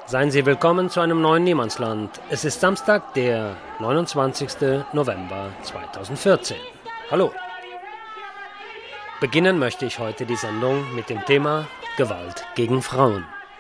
Seien Sie willkommen zu einem neuen Niemandsland. Es ist Samstag, der 29. November 2014. Hallo. Beginnen möchte ich heute die Sendung mit dem Thema Gewalt gegen Frauen.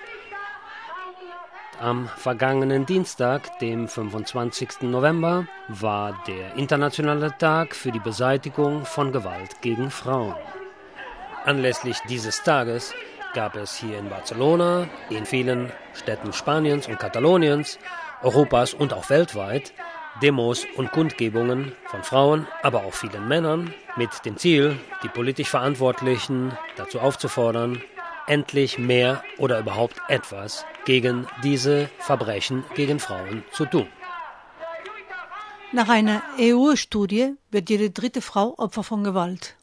Am vergangenen Dienstag, dem 25. November, war der internationale Tag für die Beseitigung von Gewalt gegen Frauen. Anlässlich dieses Tages gab es hier in Barcelona, in vielen Städten Spaniens und Kataloniens, Europas und auch weltweit Demos und Kundgebungen von Frauen, aber auch vielen Männern, mit dem Ziel, die politisch Verantwortlichen dazu aufzufordern, endlich mehr oder überhaupt etwas gegen diese Verbrechen gegen Frauen zu tun. Nach einer EU-Studie wird jede dritte Frau Opfer von Gewalt.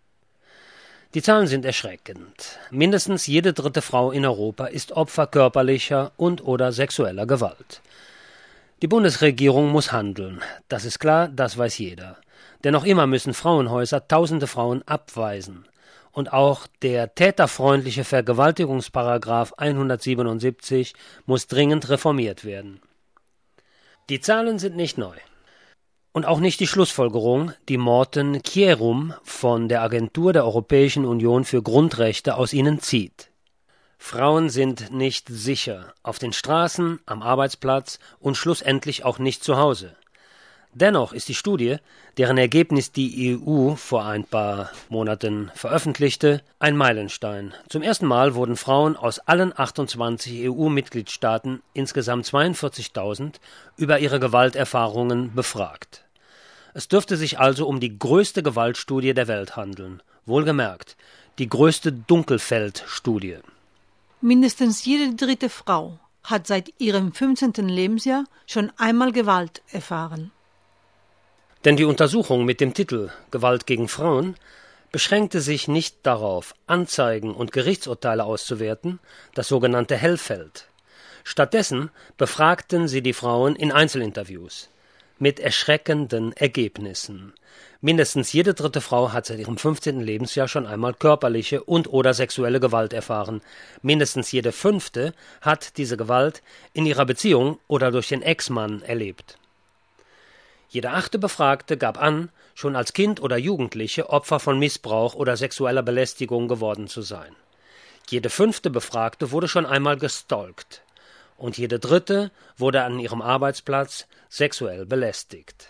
Die Zahlen sind erschreckend. Mindestens jede dritte Frau in Europa ist Opfer körperlicher und/oder sexueller Gewalt. Die Bundesregierung muss handeln. Das ist klar, das weiß jeder. Denn noch immer müssen Frauenhäuser tausende Frauen abweisen. Und auch der täterfreundliche Vergewaltigungsparagraf 177 muss dringend reformiert werden. Die Zahlen sind nicht neu. Und auch nicht die Schlussfolgerung, die Morten Kierum von der Agentur der Europäischen Union für Grundrechte aus ihnen zieht. Frauen sind nicht sicher, auf den Straßen, am Arbeitsplatz und schlussendlich auch nicht zu Hause. Dennoch ist die Studie, deren Ergebnis die EU vor ein paar Monaten veröffentlichte, ein Meilenstein. Zum ersten Mal wurden Frauen aus allen 28 EU-Mitgliedstaaten, insgesamt 42.000, über ihre Gewalterfahrungen befragt. Es dürfte sich also um die größte Gewaltstudie der Welt handeln. Wohlgemerkt, die größte Dunkelfeld-Studie. Mindestens jede dritte Frau hat seit ihrem 15. Lebensjahr schon einmal Gewalt erfahren. Denn die Untersuchung mit dem Titel Gewalt gegen Frauen beschränkte sich nicht darauf, Anzeigen und Gerichtsurteile auszuwerten, das sogenannte Hellfeld. Stattdessen befragten sie die Frauen in Einzelinterviews mit erschreckenden Ergebnissen. Mindestens jede dritte Frau hat seit ihrem 15. Lebensjahr schon einmal körperliche und/oder sexuelle Gewalt erfahren. Mindestens jede fünfte hat diese Gewalt in ihrer Beziehung oder durch den Ex-Mann erlebt. Jede achte Befragte gab an, schon als Kind oder Jugendliche Opfer von Missbrauch oder sexueller Belästigung geworden zu sein. Jede fünfte Befragte wurde schon einmal gestalkt. Und jede dritte wurde an ihrem Arbeitsplatz sexuell belästigt.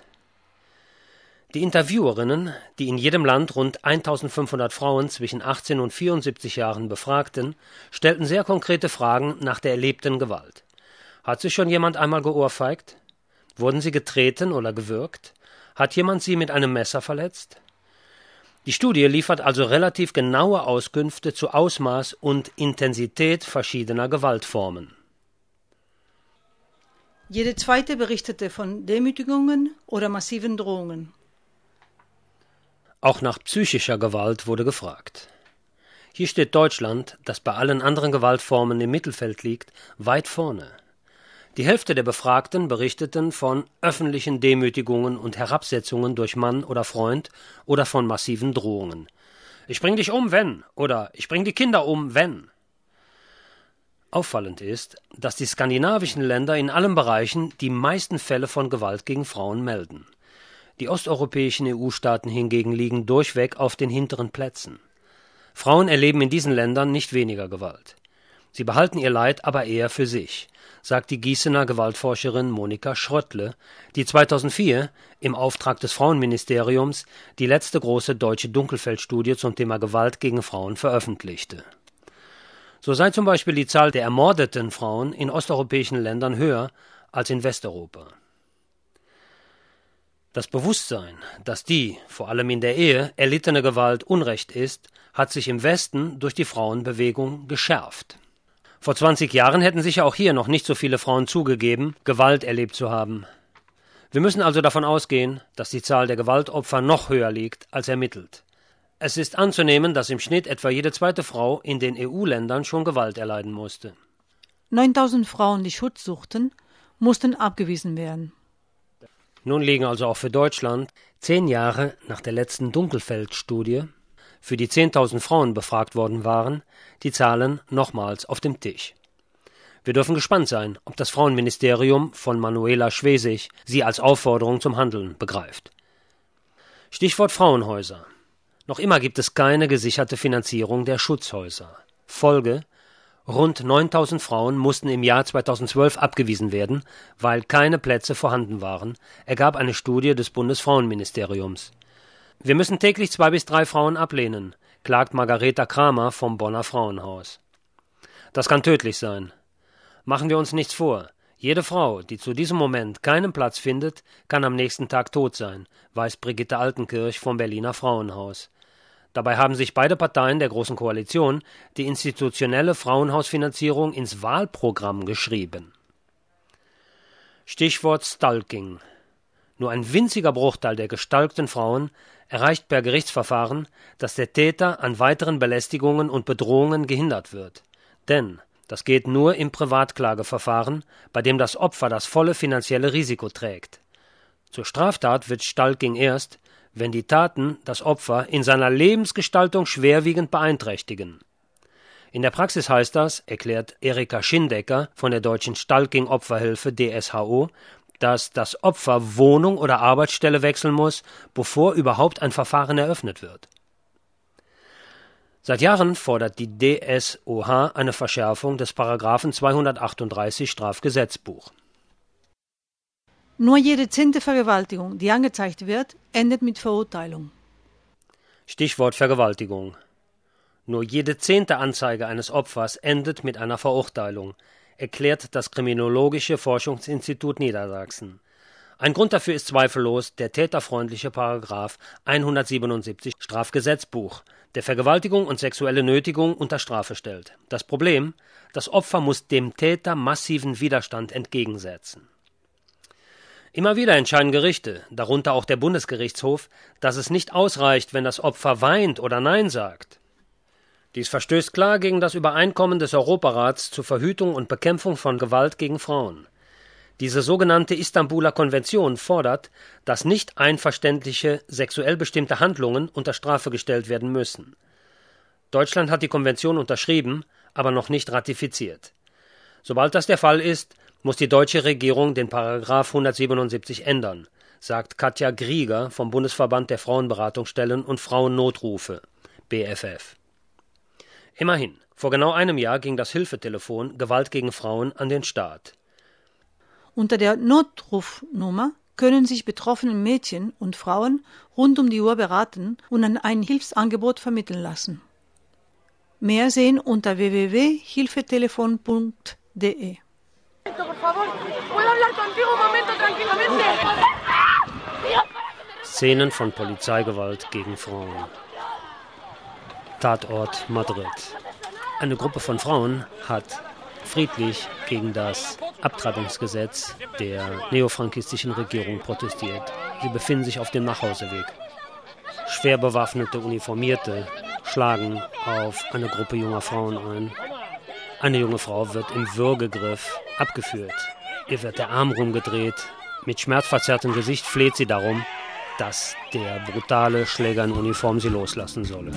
Die Interviewerinnen, die in jedem Land rund 1500 Frauen zwischen 18 und 74 Jahren befragten, stellten sehr konkrete Fragen nach der erlebten Gewalt. Hat sich schon jemand einmal geohrfeigt? Wurden sie getreten oder gewürgt? Hat jemand sie mit einem Messer verletzt? Die Studie liefert also relativ genaue Auskünfte zu Ausmaß und Intensität verschiedener Gewaltformen. Jede zweite berichtete von Demütigungen oder massiven Drohungen. Auch nach psychischer Gewalt wurde gefragt. Hier steht Deutschland, das bei allen anderen Gewaltformen im Mittelfeld liegt, weit vorne. Die Hälfte der Befragten berichteten von öffentlichen Demütigungen und Herabsetzungen durch Mann oder Freund oder von massiven Drohungen. Ich bring dich um, wenn, oder ich bring die Kinder um, wenn. Auffallend ist, dass die skandinavischen Länder in allen Bereichen die meisten Fälle von Gewalt gegen Frauen melden. Die osteuropäischen EU-Staaten hingegen liegen durchweg auf den hinteren Plätzen. Frauen erleben in diesen Ländern nicht weniger Gewalt. Sie behalten ihr Leid aber eher für sich, sagt die Gießener Gewaltforscherin Monika Schröttle, die 2004 im Auftrag des Frauenministeriums die letzte große deutsche Dunkelfeldstudie zum Thema Gewalt gegen Frauen veröffentlichte. So sei zum Beispiel die Zahl der ermordeten Frauen in osteuropäischen Ländern höher als in Westeuropa. Das Bewusstsein, dass die, vor allem in der Ehe, erlittene Gewalt Unrecht ist, hat sich im Westen durch die Frauenbewegung geschärft. Vor 20 Jahren hätten sicher auch hier noch nicht so viele Frauen zugegeben, Gewalt erlebt zu haben. Wir müssen also davon ausgehen, dass die Zahl der Gewaltopfer noch höher liegt als ermittelt. Es ist anzunehmen, dass im Schnitt etwa jede zweite Frau in den EU-Ländern schon Gewalt erleiden musste. 9.000 Frauen, die Schutz suchten, mussten abgewiesen werden. Nun liegen also auch für Deutschland 10 Jahre nach der letzten Dunkelfeld-Studie, für die 10.000 Frauen befragt worden waren, die Zahlen nochmals auf dem Tisch. Wir dürfen gespannt sein, ob das Frauenministerium von Manuela Schwesig sie als Aufforderung zum Handeln begreift. Stichwort Frauenhäuser. Noch immer gibt es keine gesicherte Finanzierung der Schutzhäuser. Folge: rund 9.000 Frauen mussten im Jahr 2012 abgewiesen werden, weil keine Plätze vorhanden waren, ergab eine Studie des Bundesfrauenministeriums. Wir müssen täglich 2 bis 3 Frauen ablehnen, klagt Margareta Kramer vom Bonner Frauenhaus. Das kann tödlich sein. Machen wir uns nichts vor. Jede Frau, die zu diesem Moment keinen Platz findet, kann am nächsten Tag tot sein, weiß Brigitte Altenkirch vom Berliner Frauenhaus. Dabei haben sich beide Parteien der Großen Koalition die institutionelle Frauenhausfinanzierung ins Wahlprogramm geschrieben. Stichwort Stalking. Nur ein winziger Bruchteil der gestalkten Frauen erreicht per Gerichtsverfahren, dass der Täter an weiteren Belästigungen und Bedrohungen gehindert wird. Denn das geht nur im Privatklageverfahren, bei dem das Opfer das volle finanzielle Risiko trägt. Zur Straftat wird Stalking erst, wenn die Taten das Opfer in seiner Lebensgestaltung schwerwiegend beeinträchtigen. In der Praxis heißt das, erklärt Erika Schindecker von der Deutschen Stalking-Opferhilfe DSHO, dass das Opfer Wohnung oder Arbeitsstelle wechseln muss, bevor überhaupt ein Verfahren eröffnet wird. Seit Jahren fordert die DSOH eine Verschärfung des Paragraphen 238 Strafgesetzbuch. Nur jede 10. Vergewaltigung, die angezeigt wird, endet mit Verurteilung. Stichwort Vergewaltigung. Nur jede 10. Anzeige eines Opfers endet mit einer Verurteilung, erklärt das Kriminologische Forschungsinstitut Niedersachsen. Ein Grund dafür ist zweifellos der täterfreundliche Paragraph 177 Strafgesetzbuch, der Vergewaltigung und sexuelle Nötigung unter Strafe stellt. Das Problem: das Opfer muss dem Täter massiven Widerstand entgegensetzen. Immer wieder entscheiden Gerichte, darunter auch der Bundesgerichtshof, dass es nicht ausreicht, wenn das Opfer weint oder Nein sagt. Dies verstößt klar gegen das Übereinkommen des Europarats zur Verhütung und Bekämpfung von Gewalt gegen Frauen. Diese sogenannte Istanbuler Konvention fordert, dass nicht einverständliche, sexuell bestimmte Handlungen unter Strafe gestellt werden müssen. Deutschland hat die Konvention unterschrieben, aber noch nicht ratifiziert. Sobald das der Fall ist, muss die deutsche Regierung den Paragraph 177 ändern, sagt Katja Grieger vom Bundesverband der Frauenberatungsstellen und Frauennotrufe, BFF. Immerhin, vor genau einem Jahr ging das Hilfetelefon Gewalt gegen Frauen an den Start. Unter der Notrufnummer können sich betroffene Mädchen und Frauen rund um die Uhr beraten und an ein Hilfsangebot vermitteln lassen. Mehr sehen unter www.hilfetelefon.de. Szenen von Polizeigewalt gegen Frauen. Tatort Madrid. Eine Gruppe von Frauen hat friedlich gegen das Abtreibungsgesetz der neofrankistischen Regierung protestiert. Sie befinden sich auf dem Nachhauseweg. Schwer bewaffnete Uniformierte schlagen auf eine Gruppe junger Frauen ein. Eine junge Frau wird im Würgegriff abgeführt. Ihr wird der Arm rumgedreht. Mit schmerzverzerrtem Gesicht fleht sie darum, dass der brutale Schläger in Uniform sie loslassen solle.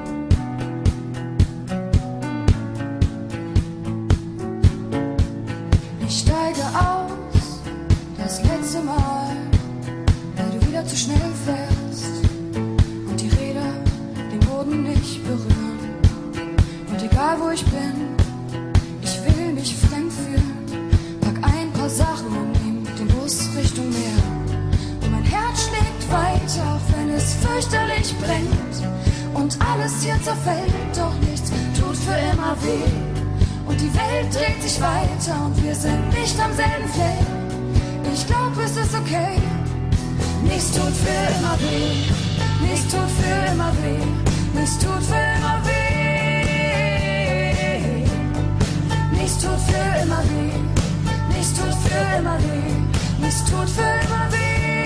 Ich steige aus, das letzte Mal, weil du wieder zu schnell fährst und die Räder den Boden nicht berühren. Und egal wo ich bin, ich will mich fremd fühlen. Pack ein paar Sachen und nehm den Bus Richtung Meer. Und mein Herz schlägt weiter, auch wenn es fürchterlich brennt. Und alles hier zerfällt, doch nichts tut für immer weh. Und die Welt dreht sich weiter und wir sind nicht am selben Fleck. Ich glaub, es ist okay. Nichts tut für immer weh. Nichts tut für immer weh. Nichts tut für immer weh. Nichts tut für immer weh. Nichts tut für immer weh. Nichts tut für immer weh.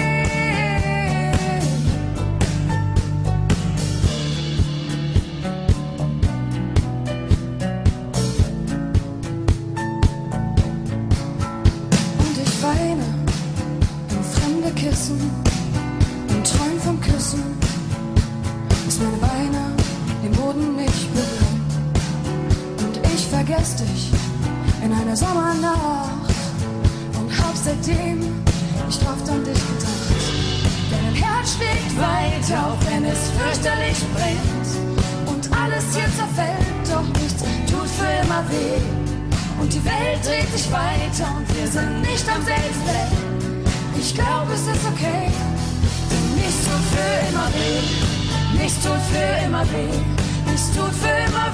Und träum vom Küssen, dass meine Beine den Boden nicht berühren. Und ich vergess dich in einer einer Sommernacht und hab seitdem nicht oft an dich gedacht. Denn ein Herz schlägt weiter, auch wenn es fürchterlich brennt. Und alles hier zerfällt, doch nichts tut für immer weh. Und die Welt dreht sich weiter und wir sind nicht am selben Fleck. Ich glaube, es ist okay, denn nichts tut für immer weh. Nichts tut für immer weh. Nichts tut für immer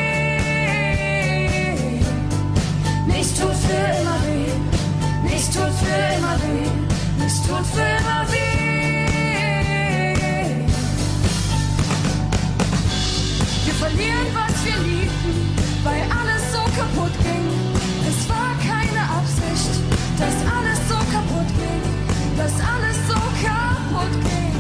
weh. Nichts tut für immer weh. Nichts tut für immer weh. Nichts tut für immer weh. Wir verlieren, was wir liebten, weil alles so kaputt ging. Es war keine Absicht, dass alles so kaputt ging, dass alles so kaputt ging.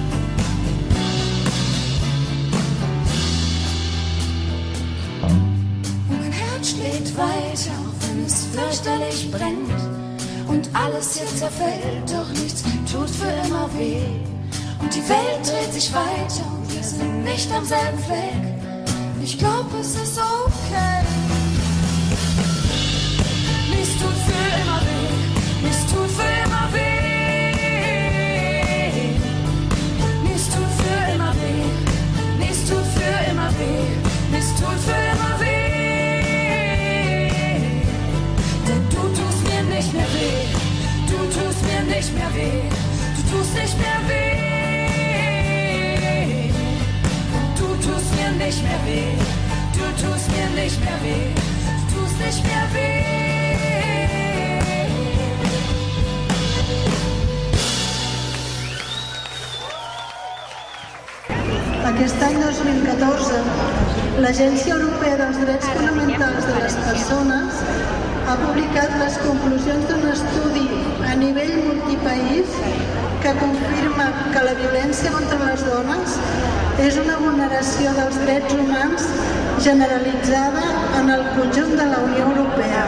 Und mein Herz schlägt weiter, auch wenn es fürchterlich brennt. Und alles hier zerfällt, doch nichts tut für immer weh. Und die Welt dreht sich weiter und wir sind nicht am selben Fleck. Ich glaub, es ist okay. Nichts tut für immer weh. Nichts tut für immer weh. Nichts tut für immer weh. Nichts tut für immer weh. Nichts tut für immer weh. Denn du tust mir nicht mehr weh. Du tust mir nicht mehr weh. Du tust nicht mehr weh. Du tust mir nicht mehr weh. Du tust mir nicht mehr weh. Du tust nicht mehr weh. Aquest any 2014, l'Agència Europea dels Drets Fonamentals de les Persones ha publicat les conclusions d'un estudi a nivell multipaís que confirma que la violència contra les dones és una vulneració dels drets humans generalitzada en el conjunt de la Unió Europea.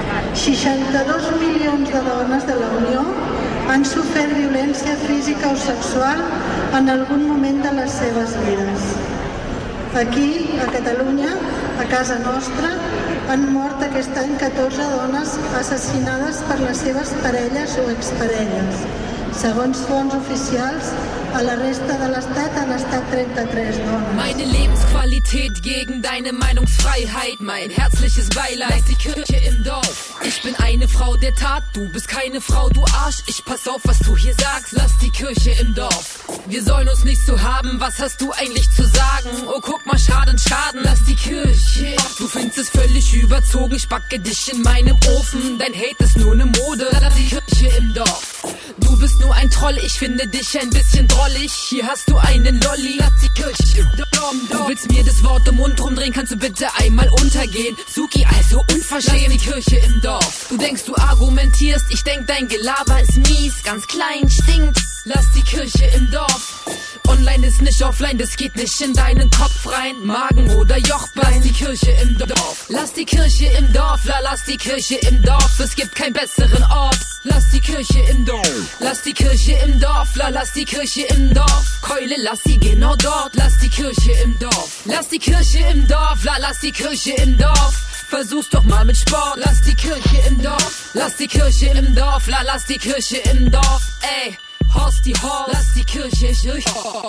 62 milions de dones de la Unió han sofert violència física o sexual en algun moment de les seves vides. Aquí, a Catalunya, a casa nostra, han mort aquest any 14 dones assassinades per les seves parelles o exparelles. Segons fonts oficials, a la resta de l'Estat han estat 33 dones. Meine Lebensqualität gegen deine Meinungsfreiheit, mein herzliches Beileid, die Kirche im Dorf. Ich bin eine Frau der Tat, du bist keine Frau, du Arsch. Ich pass auf, was du hier sagst, lass die Kirche im Dorf. Wir sollen uns nicht so haben, was hast du eigentlich zu sagen? Oh, guck mal, Schaden, lass die Kirche. Du findest es völlig überzogen, ich backe dich in meinem Ofen. Dein Hate ist nur ne Mode, lass die Kirche im Dorf. Du bist nur ein Troll, ich finde dich ein bisschen drollig. Hier hast du einen Lolli, lass die Kirche im Dorf. Du willst mir das Wort im Mund rumdrehen, kannst du bitte einmal untergehen? Suki, also unverschämt, lass die Kirche im Dorf. Du denkst, du argumentierst, ich denk, dein Gelaber ist mies, ganz klein, stinkt. Lass die Kirche im Dorf. Online ist nicht offline, das geht nicht in deinen Kopf rein. Magen oder Jochbein, lass die Kirche im Dorf. Lass die Kirche im Dorf, lass die Kirche im Dorf. Es gibt keinen besseren Ort. Lass die Kirche im Dorf. Lass die Kirche im Dorf, lass die Kirche im Dorf. Keule, lass sie genau dort. Lass die Kirche im Dorf. Lass die Kirche im Dorf, lass die Kirche im Dorf. Versuch's doch mal mit Sport. Lass die Kirche im Dorf. Lass die Kirche im Dorf, lass die Kirche im Dorf. Ey, Horst die Horst, lass die Kirche durch.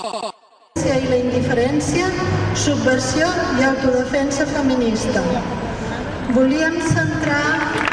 I la indiferència, subversió i autodefensa feminista. Volíem centrar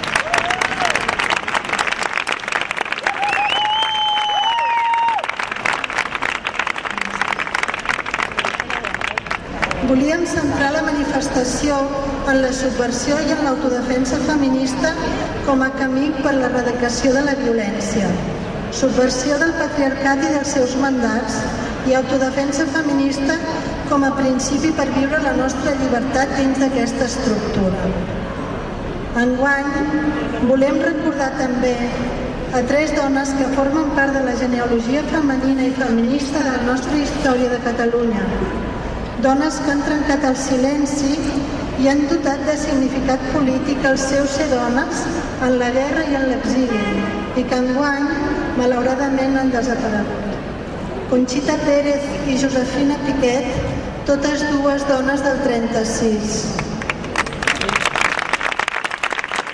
la manifestació en la subversió i en l'autodefensa feminista com a camí per l'erradicació de la violència, subversió del patriarcat i dels seus mandats i autodefensa feminista com a principi per viure la nostra llibertat dins d'aquesta estructura. Enguany, volem recordar també a 3 dones que formen part de la genealogia femenina i feminista de la nostra història de Catalunya. Dones que han trencat el silenci i han dotat de significat polític el seu ser dones en la guerra i en l'exili i que enguany, malauradament, han desaparegut. Conxita Pérez i Josefina Piquet, totes dues dones del 36.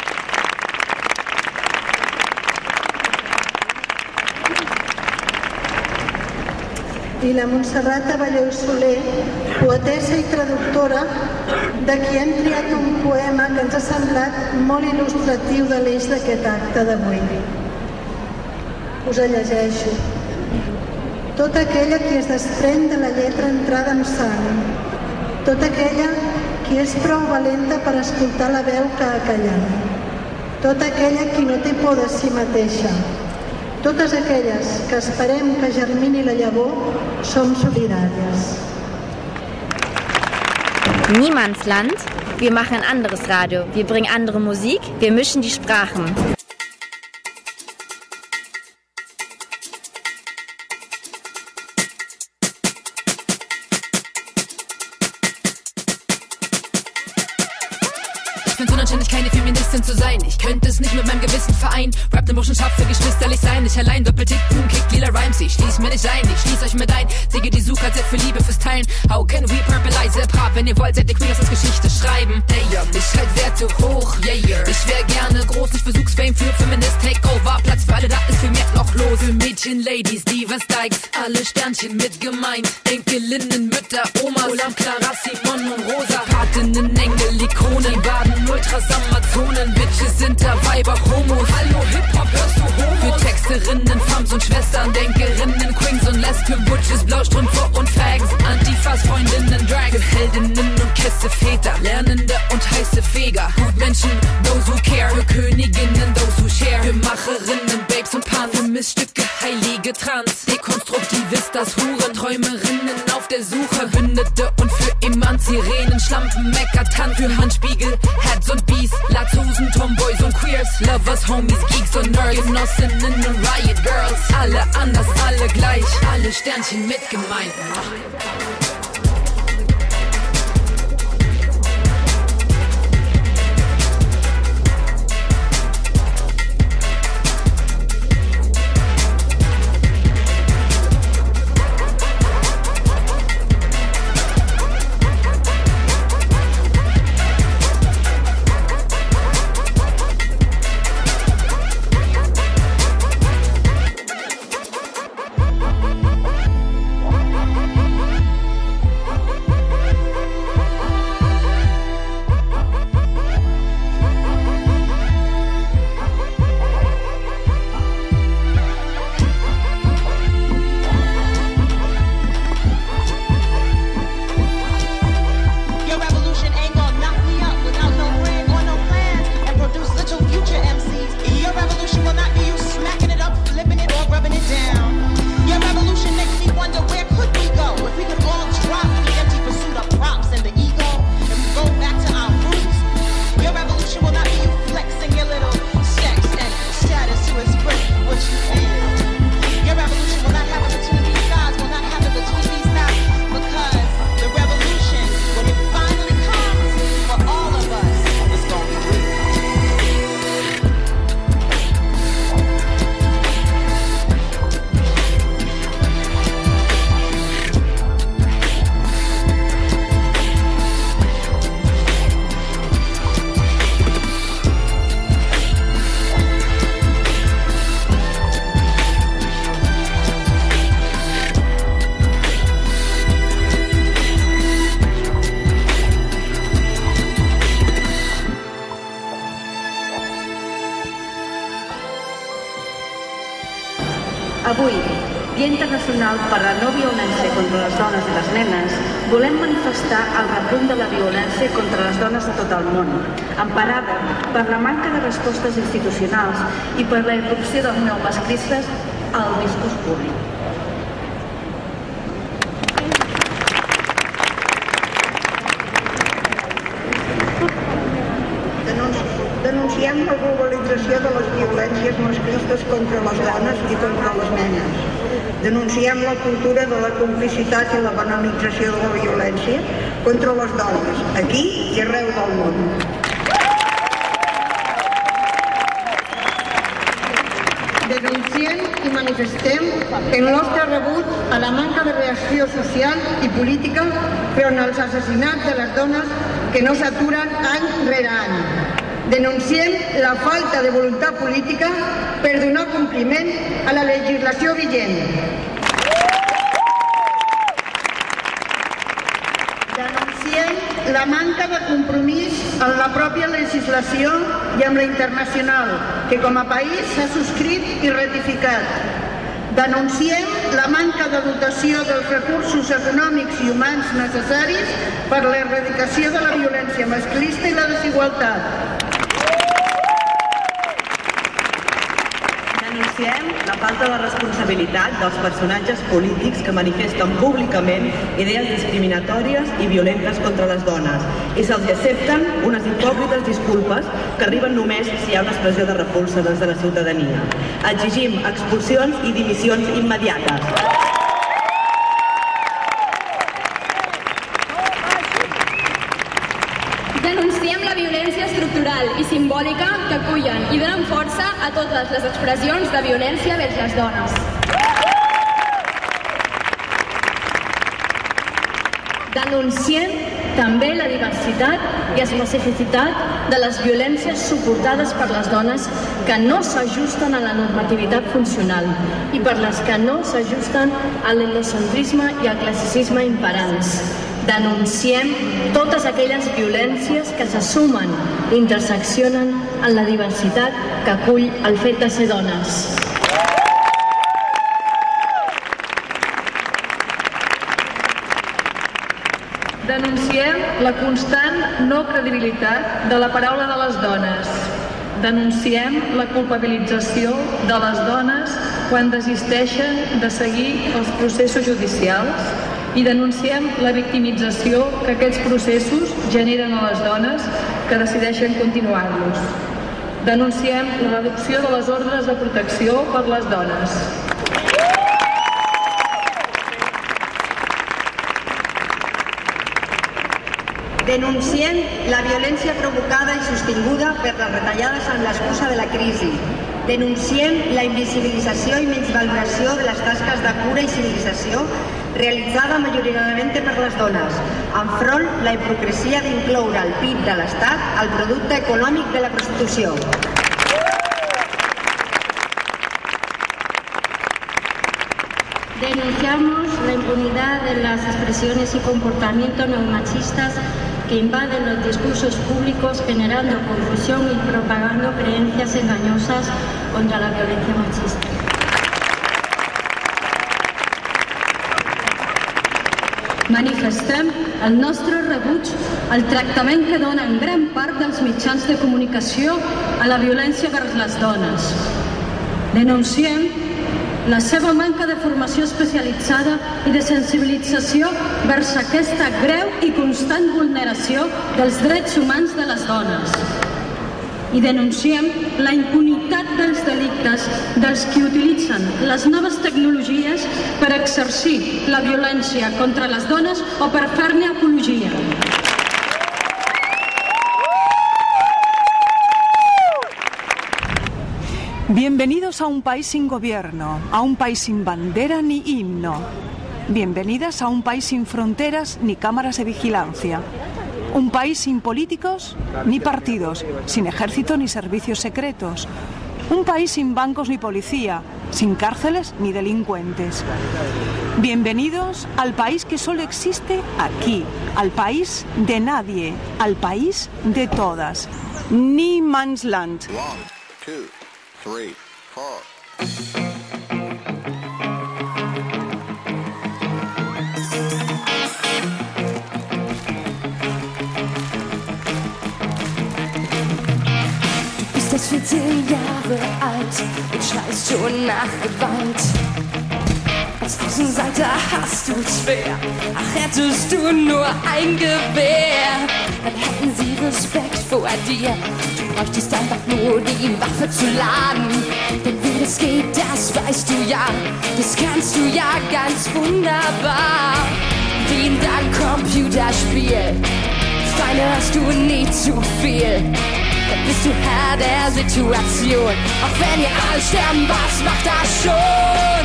i la Montserrat Abelló i Soler, poetessa i traductora, de qui hem triat un poema que ens ha semblat molt il·lustratiu de l'eix d'aquest acte d'avui. Us el llegeixo. Tota aquella qui es desprèn de la lletra entrada amb sang, tota aquella qui és prou valenta per escoltar la veu que ha callat, tota aquella qui no té por de si mateixa, totes aquelles que esperem que germini la llavor, som solidàries. Niemandsland. Wir machen anderes Radio. Wir bringen andere Musik. Wir mischen die Sprachen. Keine Feministin zu sein. Ich könnte es nicht mit meinem Gewissen vereinen. Rap den Burschenschaft für geschwisterlich sein. Ich allein Doppeltick, Boom, Kick, lila Rhymes. Ich schließ mir nicht ein, ich schließ euch mit ein. Säge die Suche sehr für Liebe fürs Teilen. How can we purpleize Hip-Hop? Wenn ihr wollt, seid ihr Queers als Geschichte schreiben. Damn, ich halt Werte hoch, yeah. Ich wär gerne groß, nicht Besuchsfame für Feminist Takeover. Platz für alle, da ist viel mehr noch los. Für Mädchen, Ladies, Divas, Dykes, alle Sternchen mit gemeint. Enkelinnen, Mütter, Omas, Olam, Clara, Simon und Rosa. Patinnen, Engel, Ikonen, baden Ultras, Amazonen, Bitches, Interweiber, Homos. Hallo Hip-Hop, hörst du Homos? Für Texterinnen, Fams und Schwestern, Denkerinnen, Queens und Lesben, Butches, Blaustrümpfe und Fags, Antifas, Freundinnen, Drags, für Heldinnen und Kisseväter, Lernende und heiße Feger, Gutmenschen, those who care, für Königinnen, those who share, für Macherinnen, Babes und Pans, für Missstücke, heilige Trans, Dekonstruktivistas, Huren, Träumerinnen auf der Suche, Verbündete und für Emanz, Sirenen, Schlampen, Meckertanz, für Handspiegel, Heads und Bees, Latzhosen, Tomboys und Queers, Lovers, Homies, Geeks und Nerds, Genossinnen und Riot Girls, alle anders, alle gleich, alle Sternchen mit gemeint. Avui, Dia Internacional per la No Violència contra les Dones i les Nenes, volem manifestar el repunt de la violència contra les dones de tot el món, emparada per la manca de respostes institucionals i per la irrupció dels neomasclistes al discurs públic. Denunciem la globalització de les violències masclistes contra les dones i contra les nenes. Denunciem la cultura de la complicitat i la banalització de la violència contra les dones, aquí i arreu del món. Denunciem i manifestem el nostre rebut a la manca de reacció social i política front als assassinats de les dones que no s'aturen any rere any. Denunciem la falta de voluntat política per donar compliment a la legislació vigent. Denunciem la manca de compromís en la pròpia legislació i amb la internacional, que com a país s'ha subscrit i ratificat. Denunciem la manca de dotació dels recursos econòmics i humans necessaris per a l'erradicació de la violència masclista i la desigualtat. Denunciem la falta de responsabilitat dels personatges polítics que manifesten públicament idees discriminatòries i violentes contra les dones i se'ls accepten unes hipòcrites disculpes que arriben només si hi ha una expressió de repulsa des de la ciutadania. Exigim expulsions i dimissions immediates. Denunciem la violència estructural i simbòlica que acullen i donen força a totes les expressions de violència vers les dones. Denunciem també la diversitat i especificitat de les violències suportades per les dones que no s'ajusten a la normativitat funcional i per les que no s'ajusten a l'etnocentrisme i al classicisme imperants. Denunciem totes aquelles violències que se sumen i interseccionen en la diversitat que acull el fet de ser dones. Denunciem la constant no credibilitat de la paraula de les dones. Denunciem la culpabilització de les dones quan desisteixen de seguir els processos judicials i denunciem la victimització que aquests processos generen a les dones que decideixen continuar-los. Denunciem la reducció de les ordres de protecció per les dones. Denunciem la violència provocada i sostinguda per les retallades amb l'excusa de la crisi. Denunciem la invisibilització i menysvaloració de les tasques de cura i civilització realitzada majoritàriament per les dones, enfront la hipocresia d'incloure el PIB de l'Estat al producte econòmic de la prostitució. Denunciamos la impunidad de las expresiones y comportamientos neomachistas que invaden los discursos públicos generando confusión y propagando creencias engañosas contra la violencia machista. Manifestem el nostre rebuig al tractament que donen gran part dels mitjans de comunicació a la violència vers les dones. Denunciem la seva manca de formació especialitzada i de sensibilització vers aquesta greu i constant vulneració dels drets humans de les dones. I denunciem la impunitat dels delictes dels qui utilitzen les noves tecnologies per exercir la violència contra les dones o per fer-ne apologia. Bienvenidos a un país sin gobierno, a un país sin bandera ni himno. Bienvenidas a un país sin fronteras ni cámaras de vigilancia. Un país sin políticos ni partidos, sin ejército ni servicios secretos. Un país sin bancos ni policía, sin cárceles ni delincuentes. Bienvenidos al país que solo existe aquí, al país de nadie, al país de todas. Niemandsland. 1, 2, 3, 4. Ist 14 Jahre alt und schreist schon nach Gewalt. Als Außenseiter hast du's schwer, ach hättest du nur ein Gewehr, dann hätten sie Respekt vor dir. Du bräuchtest einfach nur die Waffe zu laden, denn wie das geht, das weißt du ja, das kannst du ja ganz wunderbar. Wie in deinem Computerspiel, Feinde hast du nie zu viel. Dann bist du Herr der Situation. Auch wenn ihr alle sterben, was macht das schon?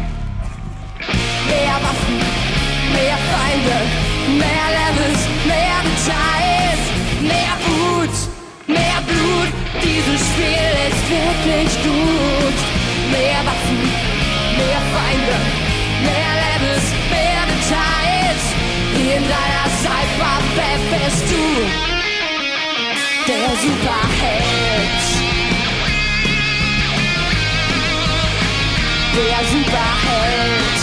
Mehr Waffen, mehr Feinde, mehr Levels, mehr Details, mehr Wut, mehr Blut. Dieses Spiel ist wirklich gut. Mehr Waffen, mehr Feinde, mehr Levels, mehr Details. In deiner Cyberwelt bist du der Superheld. Der Superheld.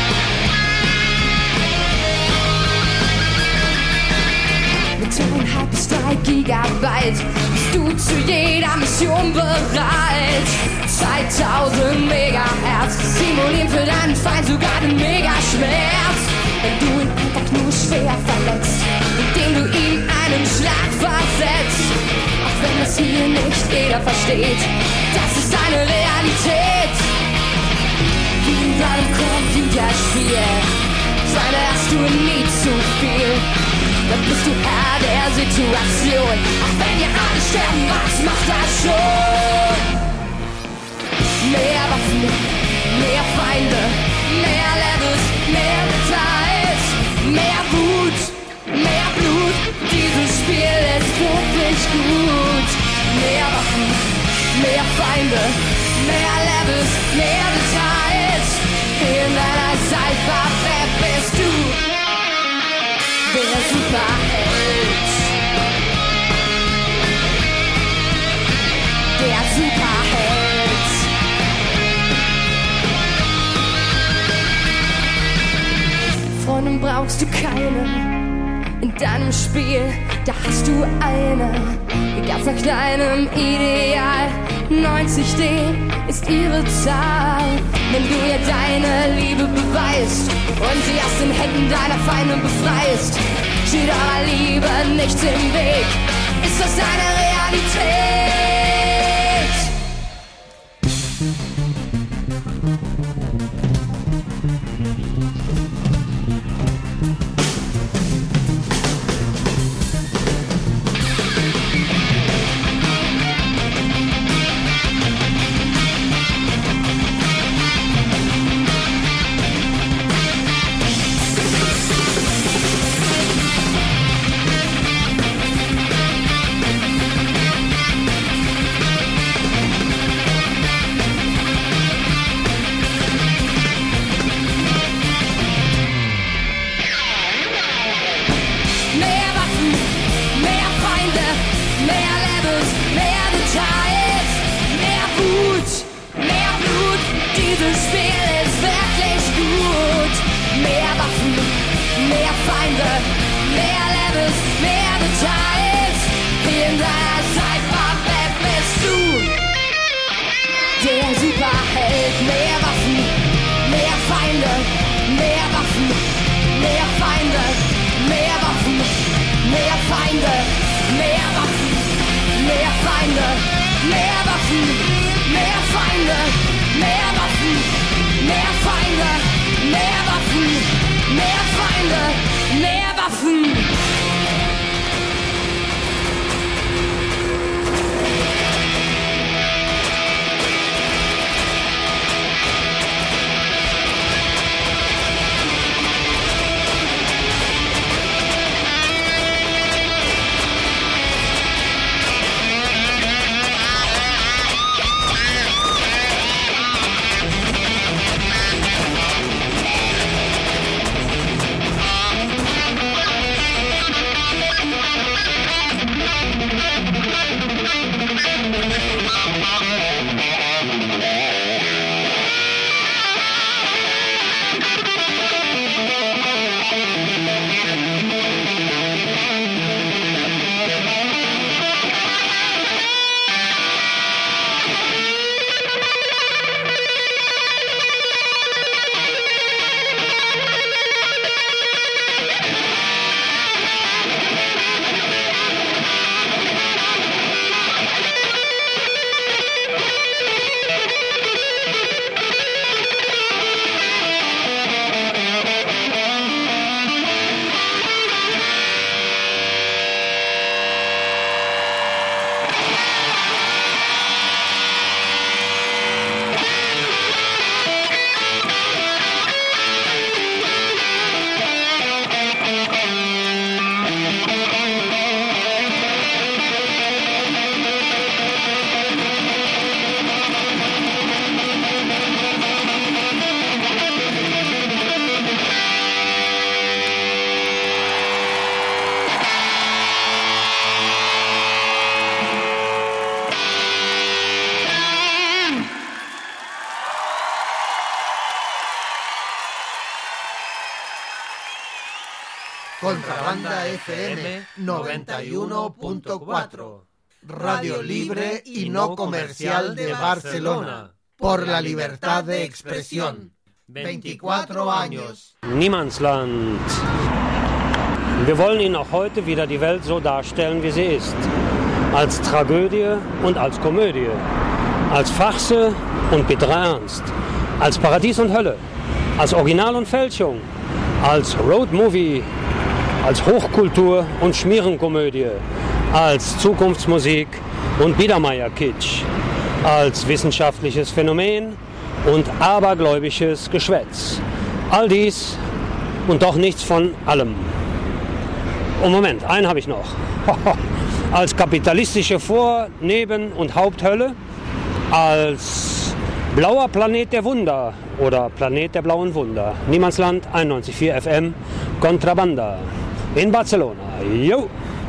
Mit 2,5 bis 3 Gigabyte bist du zu jeder Mission bereit. 2000 Megahertz simulieren für deinen Feind sogar den Megaschmerz. Wenn du ihn einfach nur schwer verletzt, indem du ihm einen Schlag versetzt. Auch wenn das hier nicht jeder versteht, das ist deine Realität. Wie in deinem Computerspiel, verlierst du nie zu viel. Dann bist du Herr der Situation. Auch wenn wir alle sterben, was macht das schon? Mehr Waffen, mehr Feinde, mehr Levels, mehr Details, mehr Wut, mehr Blut. Dieses Spiel ist wirklich gut. Mehr Waffen, mehr Feinde, mehr Levels, mehr Details. In deiner Cyberwelt bist du der Superheld. Der Superheld. Freundin brauchst du keine. In deinem Spiel, da hast du eine. Ganz nach deinem Ideal. 90D ist ihre Zahl. Wenn du ihr deine Liebe beweist und sie aus den Händen deiner Feinde befreist, steht eurer Liebe nichts im Weg. Ist das deine Realität? Contrabanda FM 91.4. Radio libre y no comercial de Barcelona. Por la libertad de expresión. 24 años. Niemandsland. Wir wollen Ihnen auch heute wieder die Welt so darstellen, wie sie ist. Als Tragödie und als Komödie. Als Farce und bitterer Ernst. Als Paradies und Hölle. Als Original und Fälschung. Als Roadmovie. Als Hochkultur und Schmierenkomödie. Als Zukunftsmusik und Biedermeier-Kitsch. Als wissenschaftliches Phänomen und abergläubisches Geschwätz. All dies und doch nichts von allem. Oh Moment, einen habe ich noch. Als kapitalistische Vor-, Neben- und Haupthölle, als blauer Planet der Wunder oder Planet der blauen Wunder. Niemandsland, 91,4 FM, Contrabanda in Barcelona. Jo!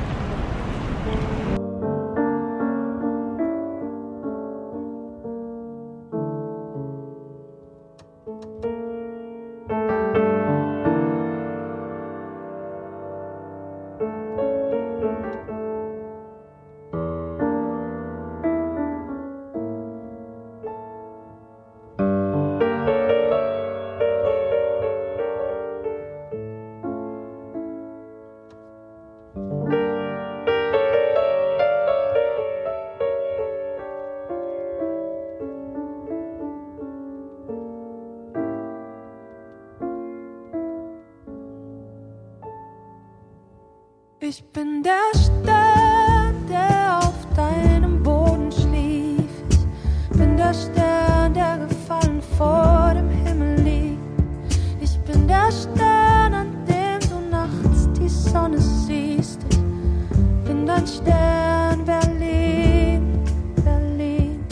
Ich bin der Stern, der auf deinem Boden schlief. Ich bin der Stern, der gefallen vor dem Himmel liegt. Ich bin der Stern, an dem du nachts die Sonne siehst. Ich bin dein Stern, Berlin, Berlin.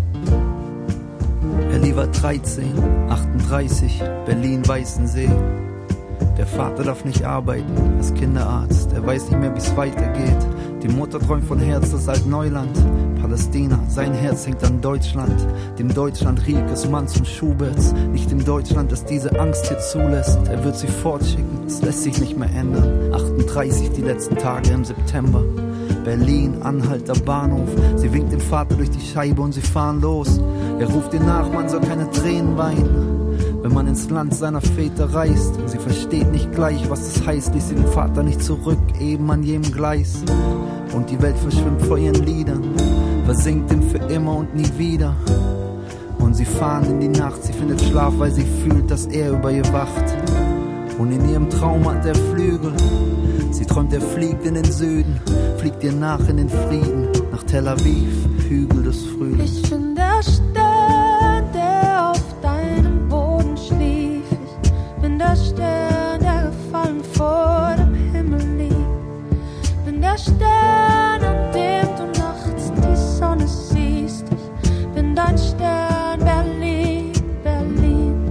Elli war 13, 38, Berlin-Weißensee. Der Vater darf nicht arbeiten, ist Kinderarzt, er weiß nicht mehr, wie es weitergeht. Die Mutter träumt von Herz, das Altneuland, Palästina, sein Herz hängt an Deutschland. Dem Deutschland Riekes, Manns und Schuberts, nicht dem Deutschland, das diese Angst hier zulässt. Er wird sie fortschicken, es lässt sich nicht mehr ändern. 38 die letzten Tage im September. Berlin, Anhalter Bahnhof, sie winkt dem Vater durch die Scheibe und sie fahren los. Er ruft ihr nach, man soll keine Tränen weinen, wenn man ins Land seiner Väter reist. Und sie versteht nicht gleich, was das heißt, ließ sie den Vater nicht zurück, eben an jedem Gleis. Und die Welt verschwimmt vor ihren Liedern, versinkt ihm für immer und nie wieder. Und sie fahren in die Nacht, sie findet Schlaf, weil sie fühlt, dass er über ihr wacht. Und in ihrem Traum hat er Flügel, sie träumt, er fliegt in den Süden, fliegt ihr nach in den Frieden, nach Tel Aviv, Hügel des Frühlings. Ich bin der Stern, der auf deinem Boden schlief. Ich bin der Stern, der gefallen vor dem Himmel liegt. Ich bin der Stern, an dem du nachts die Sonne siehst. Ich bin dein Stern, Berlin, Berlin.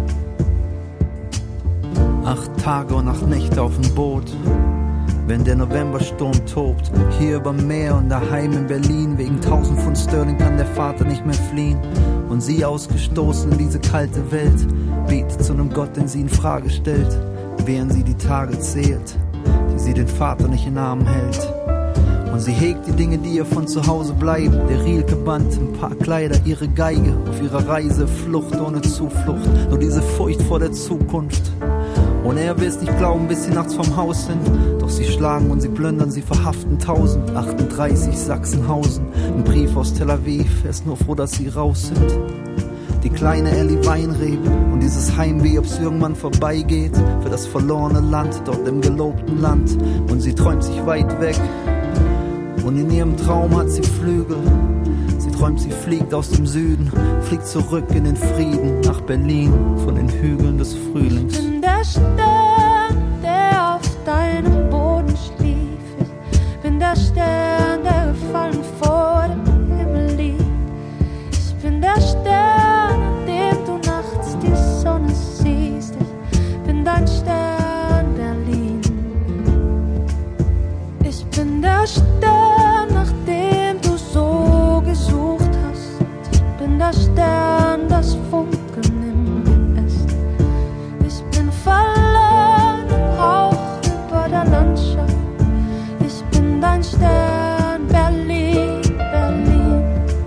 8 Tage und 8 Nächte auf dem Boot, wenn der Novembersturm tobt. Hier über Meer und daheim in Berlin. Wegen 1000 Pfund Sterling kann der Vater nicht mehr fliehen. Und sie ausgestoßen in diese kalte Welt, betet zu einem Gott, den sie in Frage stellt. Während sie die Tage zählt, die sie den Vater nicht in den Arm hält. Und sie hegt die Dinge, die ihr von zu Hause bleiben. Der Rielke-Band, ein paar Kleider, ihre Geige. Auf ihrer Reise, Flucht ohne Zuflucht, nur diese Furcht vor der Zukunft. Und er will es nicht glauben, bis sie nachts vom Haus sind. Doch sie schlagen und sie plündern, sie verhaften 1038 Sachsenhausen. Ein Brief aus Tel Aviv, er ist nur froh, dass sie raus sind. Die kleine Elli Weinreben und dieses Heimweh, ob's irgendwann vorbeigeht. Für das verlorene Land, dort im gelobten Land. Und sie träumt sich weit weg. Und in ihrem Traum hat sie Flügel. Sie träumt, sie fliegt aus dem Süden, fliegt zurück in den Frieden, nach Berlin, von den Hügeln des Frühlings. Ich bin der Stern, der auf deinem Boden schlief. Ich bin der Stern, der gefallen vor dem Himmel liegt. Ich bin der Stern, an dem du nachts die Sonne siehst. Ich bin dein Stern, Berlin. Ich bin der Stern, nach dem du so gesucht hast. Ich bin der Stern, das Funkeln im Geäst. Ich bin verloren im Rauch über der Landschaft. Asche. Ich bin dein Stern, Berlin, Berlin.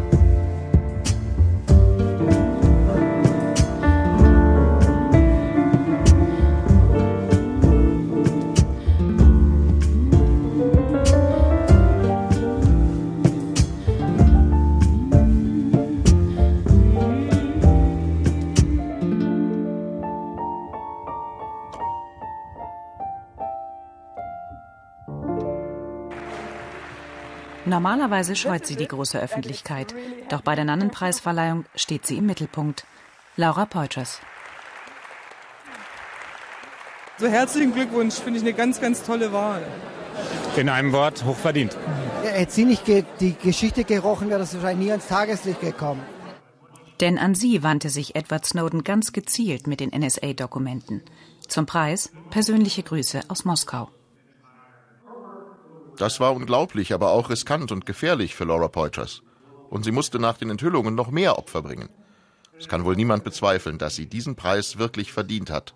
Normalerweise scheut sie die große Öffentlichkeit, doch bei der Nannenpreisverleihung steht sie im Mittelpunkt. Laura Poitras. So, herzlichen Glückwunsch, finde ich eine ganz, ganz tolle Wahl. In einem Wort, hochverdient. Ja, hätte sie nicht die Geschichte gerochen, wäre das wahrscheinlich nie ans Tageslicht gekommen. Denn an sie wandte sich Edward Snowden ganz gezielt mit den NSA-Dokumenten. Zum Preis persönliche Grüße aus Moskau. Das war unglaublich, aber auch riskant und gefährlich für Laura Poitras. Und sie musste nach den Enthüllungen noch mehr Opfer bringen. Es kann wohl niemand bezweifeln, dass sie diesen Preis wirklich verdient hat.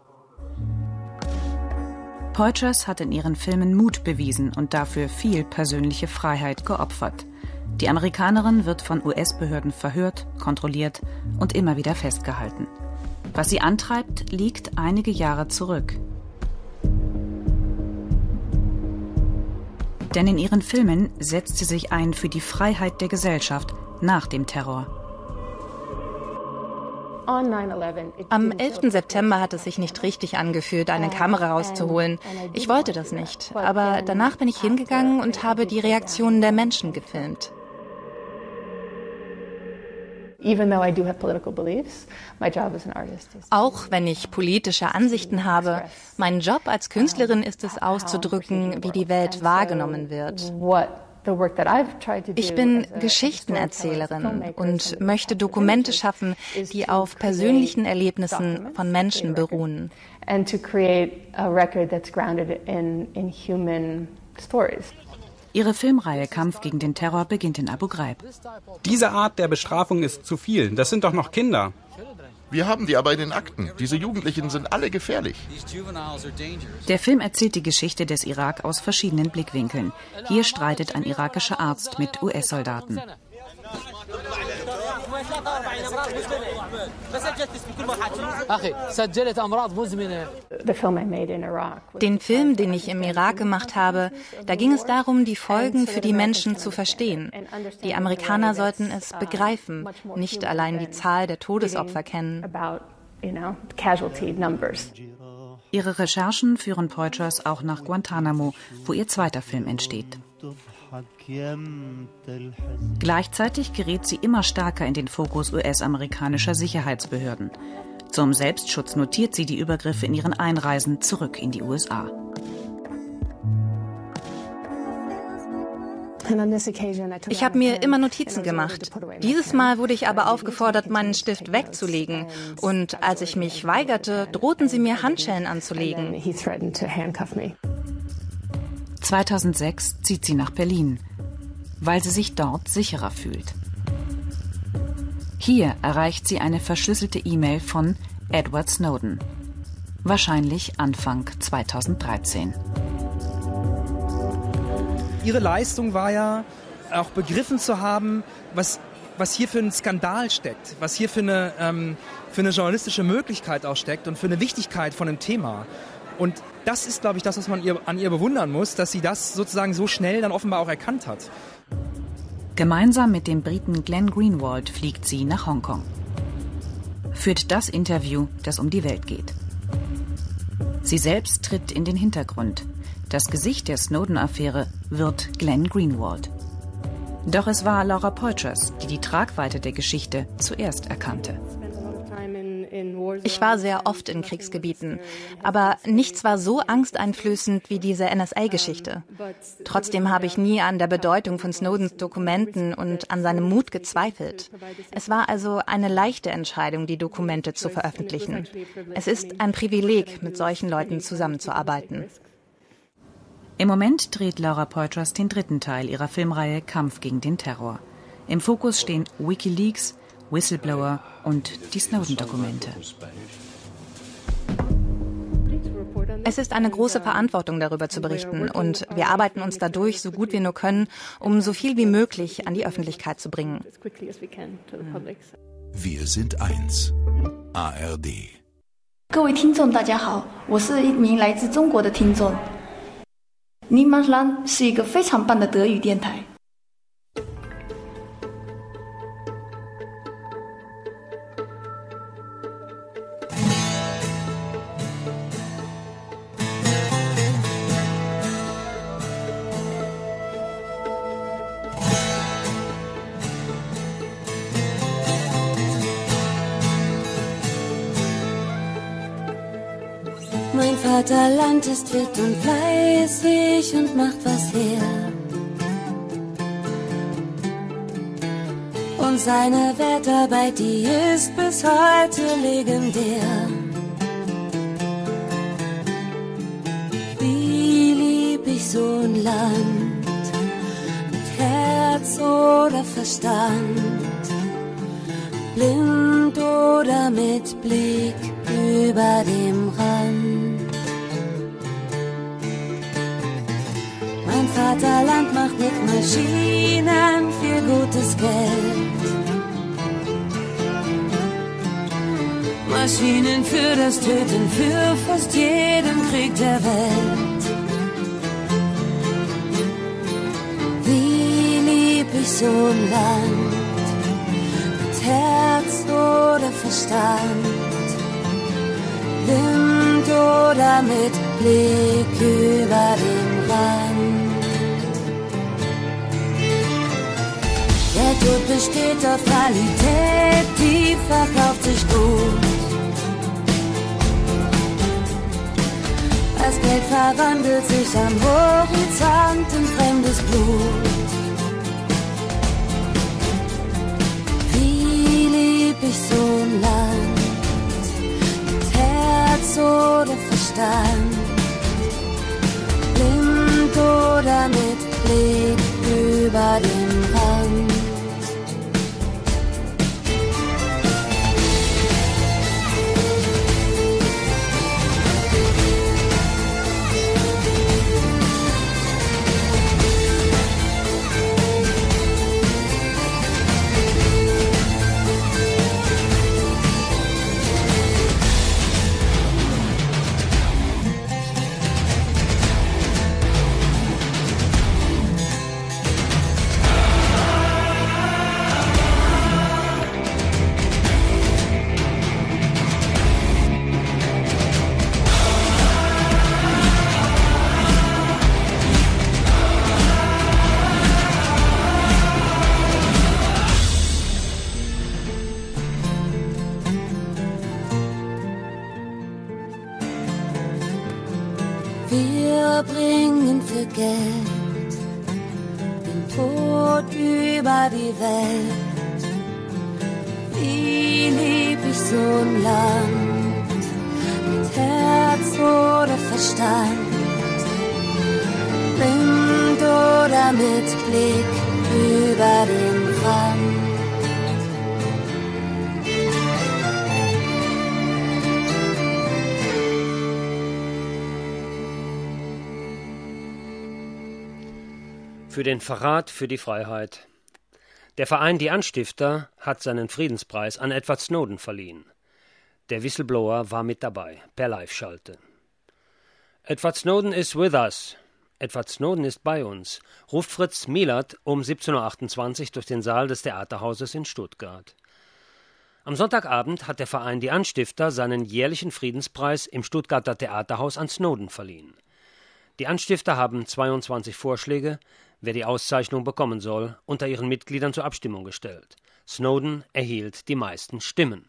Poitras hat in ihren Filmen Mut bewiesen und dafür viel persönliche Freiheit geopfert. Die Amerikanerin wird von US-Behörden verhört, kontrolliert und immer wieder festgehalten. Was sie antreibt, liegt einige Jahre zurück. Denn in ihren Filmen setzt sie sich ein für die Freiheit der Gesellschaft nach dem Terror. Am 11. September hat es sich nicht richtig angefühlt, eine Kamera rauszuholen. Ich wollte das nicht, aber danach bin ich hingegangen und habe die Reaktionen der Menschen gefilmt. Auch wenn ich politische Ansichten habe, mein Job als Künstlerin ist es auszudrücken, wie die Welt wahrgenommen wird. Ich bin Geschichtenerzählerin und möchte Dokumente schaffen, die auf persönlichen Erlebnissen von Menschen beruhen. Ihre Filmreihe Kampf gegen den Terror beginnt in Abu Ghraib. Diese Art der Bestrafung ist zu viel. Das sind doch noch Kinder. Wir haben die aber in den Akten. Diese Jugendlichen sind alle gefährlich. Der Film erzählt die Geschichte des Irak aus verschiedenen Blickwinkeln. Hier streitet ein irakischer Arzt mit US-Soldaten. Den Film, den ich im Irak gemacht habe, da ging es darum, die Folgen für die Menschen zu verstehen. Die Amerikaner sollten es begreifen, nicht allein die Zahl der Todesopfer kennen. Ihre Recherchen führen Poitras auch nach Guantanamo, wo ihr zweiter Film entsteht. Gleichzeitig gerät sie immer stärker in den Fokus US-amerikanischer Sicherheitsbehörden. Zum Selbstschutz notiert sie die Übergriffe in ihren Einreisen zurück in die USA. Ich habe mir immer Notizen gemacht. Dieses Mal wurde ich aber aufgefordert, meinen Stift wegzulegen. Und als ich mich weigerte, drohten sie mir Handschellen anzulegen. 2006 zieht sie nach Berlin, weil sie sich dort sicherer fühlt. Hier erreicht sie eine verschlüsselte E-Mail von Edward Snowden. Wahrscheinlich Anfang 2013. Ihre Leistung war ja auch begriffen zu haben, was hier für einen Skandal steckt, was hier für eine journalistische Möglichkeit auch steckt und für eine Wichtigkeit von einem Thema. Und das ist, glaube ich, das, was man an ihr bewundern muss, dass sie das sozusagen so schnell dann offenbar auch erkannt hat. Gemeinsam mit dem Briten Glenn Greenwald fliegt sie nach Hongkong. Führt das Interview, das um die Welt geht. Sie selbst tritt in den Hintergrund. Das Gesicht der Snowden-Affäre wird Glenn Greenwald. Doch es war Laura Poitras, die die Tragweite der Geschichte zuerst erkannte. Ich war sehr oft in Kriegsgebieten, aber nichts war so angsteinflößend wie diese NSA-Geschichte. Trotzdem habe ich nie an der Bedeutung von Snowdens Dokumenten und an seinem Mut gezweifelt. Es war also eine leichte Entscheidung, die Dokumente zu veröffentlichen. Es ist ein Privileg, mit solchen Leuten zusammenzuarbeiten. Im Moment dreht Laura Poitras den dritten Teil ihrer Filmreihe Kampf gegen den Terror. Im Fokus stehen WikiLeaks, Whistleblower und die Snowden-Dokumente. Es ist eine große Verantwortung, darüber zu berichten, und wir arbeiten uns dadurch, so gut wir nur können, um so viel wie möglich an die Öffentlichkeit zu bringen. Wir sind eins. ARD. 各位听众大家好，我是一名来自中国的听众。Niemandsland 是一个非常棒的德语电台。 Mein Vaterland ist fit und fleißig und macht was her. Und seine Wertarbeit, die ist bis heute legendär. Wie lieb ich so ein Land, mit Herz oder Verstand, blind oder mit Blick über dem Rand. Mein Vaterland macht mit Maschinen viel gutes Geld. Maschinen für das Töten, für fast jeden Krieg der Welt. Wie lieb ich so ein Land, mit Herz oder Verstand, blind oder mit Blick über den Rand. Der Tod besteht auf Qualität, die verkauft sich gut. Das Geld verwandelt sich am Horizont in fremdes Blut. Wie lieb ich so ein Land, mit Herz oder Verstand, blind oder mit Blick über den Rand. Wir bringen für Geld den Tod über die Welt. Wie lieb ich so ein Land, mit Herz oder Verstand, blind oder mit Blick über den Rand. Für den Verrat für die Freiheit. Der Verein Die Anstifter hat seinen Friedenspreis an Edward Snowden verliehen. Der Whistleblower war mit dabei, per Live-Schalte. Edward Snowden is with us. Edward Snowden ist bei uns, ruft Fritz Mielert um 17.28 Uhr durch den Saal des Theaterhauses in Stuttgart. Am Sonntagabend hat der Verein Die Anstifter seinen jährlichen Friedenspreis im Stuttgarter Theaterhaus an Snowden verliehen. Die Anstifter haben 22 Vorschläge, wer die Auszeichnung bekommen soll, unter ihren Mitgliedern zur Abstimmung gestellt. Snowden erhielt die meisten Stimmen.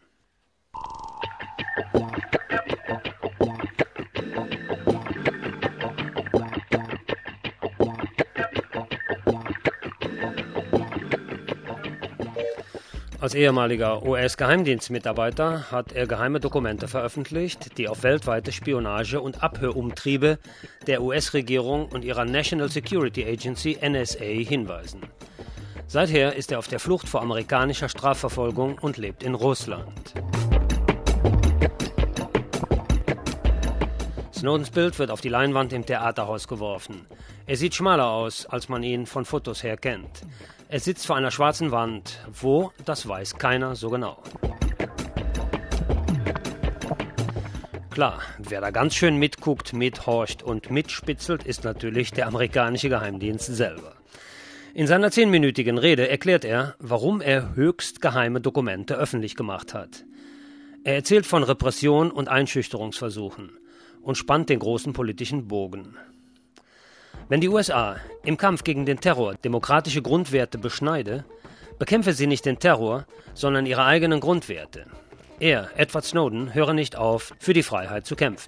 Als ehemaliger US-Geheimdienstmitarbeiter hat er geheime Dokumente veröffentlicht, die auf weltweite Spionage und Abhörumtriebe der US-Regierung und ihrer National Security Agency NSA hinweisen. Seither ist er auf der Flucht vor amerikanischer Strafverfolgung und lebt in Russland. Snowdens Bild wird auf die Leinwand im Theaterhaus geworfen. Er sieht schmaler aus, als man ihn von Fotos her kennt. Er sitzt vor einer schwarzen Wand. Wo, das weiß keiner so genau. Klar, wer da ganz schön mitguckt, mithorcht und mitspitzelt, ist natürlich der amerikanische Geheimdienst selber. In seiner 10-minütigen Rede erklärt er, warum er höchst geheime Dokumente öffentlich gemacht hat. Er erzählt von Repression und Einschüchterungsversuchen und spannt den großen politischen Bogen. Wenn die USA im Kampf gegen den Terror demokratische Grundwerte beschneide, bekämpfe sie nicht den Terror, sondern ihre eigenen Grundwerte. Er, Edward Snowden, höre nicht auf, für die Freiheit zu kämpfen.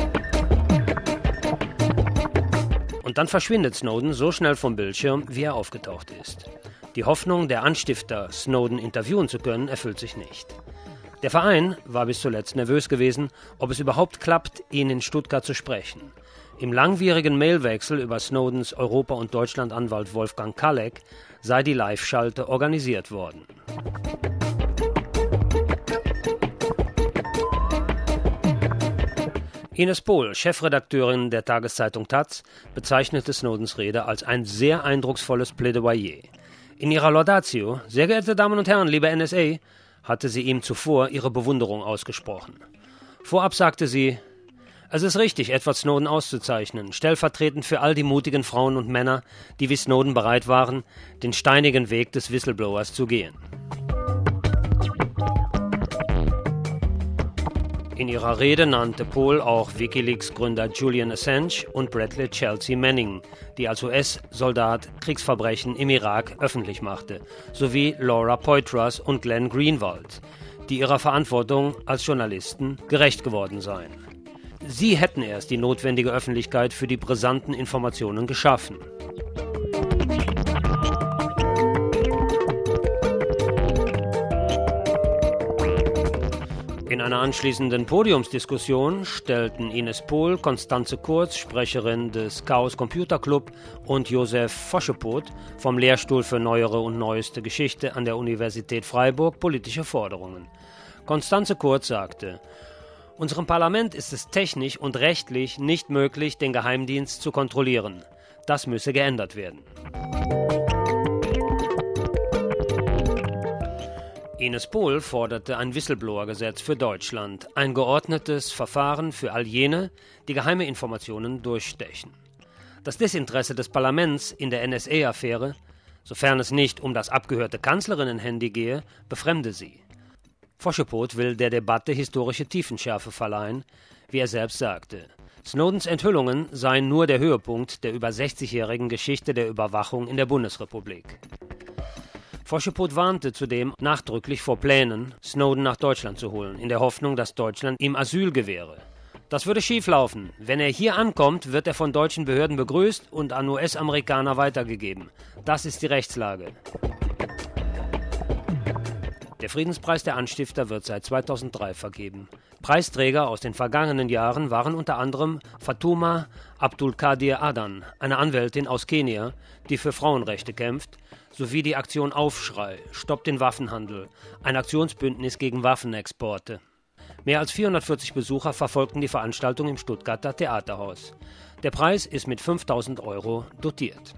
Und dann verschwindet Snowden so schnell vom Bildschirm, wie er aufgetaucht ist. Die Hoffnung der Anstifter, Snowden interviewen zu können, erfüllt sich nicht. Der Verein war bis zuletzt nervös gewesen, ob es überhaupt klappt, ihn in Stuttgart zu sprechen. Im langwierigen Mailwechsel über Snowdens Europa- und Deutschlandanwalt Wolfgang Kalleck sei die Live-Schalte organisiert worden. Ines Pohl, Chefredakteurin der Tageszeitung taz, bezeichnete Snowdens Rede als ein sehr eindrucksvolles Plädoyer. In ihrer Laudatio, sehr geehrte Damen und Herren, liebe NSA, hatte sie ihm zuvor ihre Bewunderung ausgesprochen. Vorab sagte sie, es ist richtig, Edward Snowden auszuzeichnen, stellvertretend für all die mutigen Frauen und Männer, die wie Snowden bereit waren, den steinigen Weg des Whistleblowers zu gehen. In ihrer Rede nannte Pohl auch WikiLeaks-Gründer Julian Assange und Bradley Chelsea Manning, die als US-Soldat Kriegsverbrechen im Irak öffentlich machte, sowie Laura Poitras und Glenn Greenwald, die ihrer Verantwortung als Journalisten gerecht geworden seien. Sie hätten erst die notwendige Öffentlichkeit für die brisanten Informationen geschaffen. In einer anschließenden Podiumsdiskussion stellten Ines Pohl, Constanze Kurz, Sprecherin des Chaos Computer Club, und Josef Foschepot vom Lehrstuhl für Neuere und Neueste Geschichte an der Universität Freiburg politische Forderungen. Constanze Kurz sagte, unserem Parlament ist es technisch und rechtlich nicht möglich, den Geheimdienst zu kontrollieren. Das müsse geändert werden. Ines Pohl forderte ein Whistleblower-Gesetz für Deutschland, ein geordnetes Verfahren für all jene, die geheime Informationen durchstechen. Das Desinteresse des Parlaments in der NSA-Affäre, sofern es nicht um das abgehörte Kanzlerinnen-Handy gehe, befremde sie. Foschepot will der Debatte historische Tiefenschärfe verleihen, wie er selbst sagte. Snowdens Enthüllungen seien nur der Höhepunkt der über 60-jährigen Geschichte der Überwachung in der Bundesrepublik. Foschepot warnte zudem nachdrücklich vor Plänen, Snowden nach Deutschland zu holen, in der Hoffnung, dass Deutschland ihm Asyl gewähre. Das würde schieflaufen. Wenn er hier ankommt, wird er von deutschen Behörden begrüßt und an US-Amerikaner weitergegeben. Das ist die Rechtslage. Der Friedenspreis der Anstifter wird seit 2003 vergeben. Preisträger aus den vergangenen Jahren waren unter anderem Fatuma Abdulkadir Adan, eine Anwältin aus Kenia, die für Frauenrechte kämpft, sowie die Aktion Aufschrei, Stoppt den Waffenhandel, ein Aktionsbündnis gegen Waffenexporte. Mehr als 440 Besucher verfolgten die Veranstaltung im Stuttgarter Theaterhaus. Der Preis ist mit 5.000 € dotiert.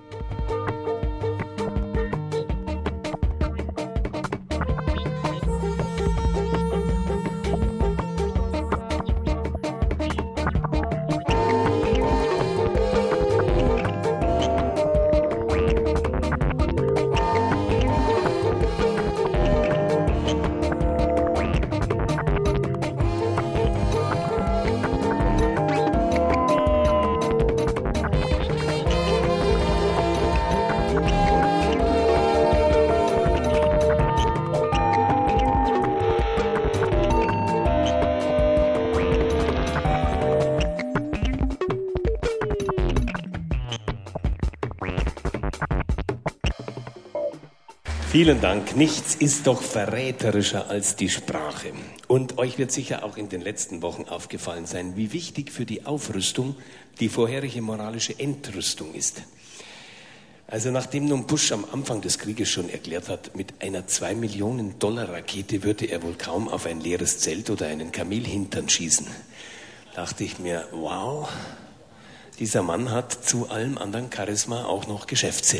Vielen Dank. Nichts ist doch verräterischer als die Sprache. Und euch wird sicher auch in den letzten Wochen aufgefallen sein, wie wichtig für die Aufrüstung die vorherige moralische Entrüstung ist. Also nachdem nun Bush am Anfang des Krieges schon erklärt hat, mit einer 2-Millionen-Dollar-Rakete würde er wohl kaum auf ein leeres Zelt oder einen Kamelhintern schießen. dachte ich mir, wow, dieser Mann hat zu allem anderen Charisma auch noch Geschäftssinn.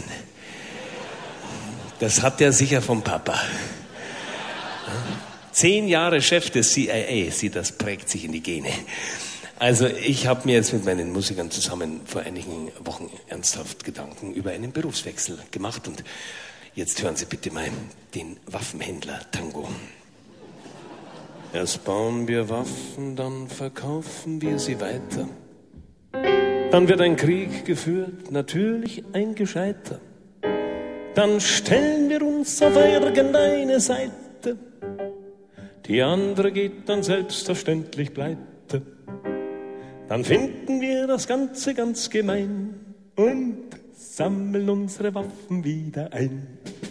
Das hat er sicher vom Papa. 10 Jahre Chef des CIA, das prägt sich in die Gene. Also ich habe mir jetzt mit meinen Musikern zusammen vor einigen Wochen ernsthaft Gedanken über einen Berufswechsel gemacht. Und jetzt hören Sie bitte mal den Waffenhändler-Tango. Erst bauen wir Waffen, dann verkaufen wir sie weiter. Dann wird ein Krieg geführt, natürlich ein gescheiter. Dann stellen wir uns auf irgendeine Seite. Die andere geht dann selbstverständlich pleite. Dann finden wir das Ganze ganz gemein und sammeln unsere Waffen wieder ein.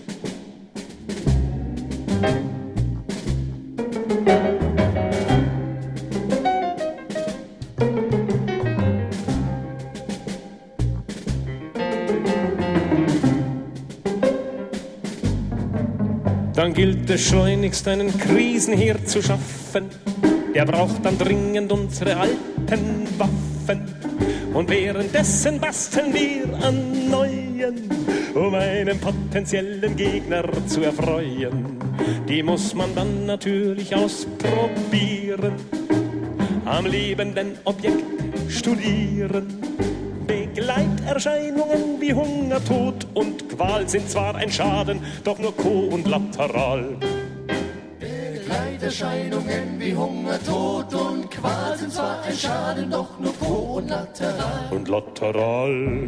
Dann gilt es schleunigst einen Krisenherd zu schaffen. Der braucht dann dringend unsere alten Waffen. Und währenddessen basteln wir an neuen, um einen potenziellen Gegner zu erfreuen. Die muss man dann natürlich ausprobieren, am lebenden Objekt studieren. Begleiterscheinungen wie Hunger, Tod und Qual sind zwar ein Schaden, doch nur kollateral. Begleiterscheinungen wie Hunger, Tod und Qual sind zwar ein Schaden, doch nur kollateral. Und lateral.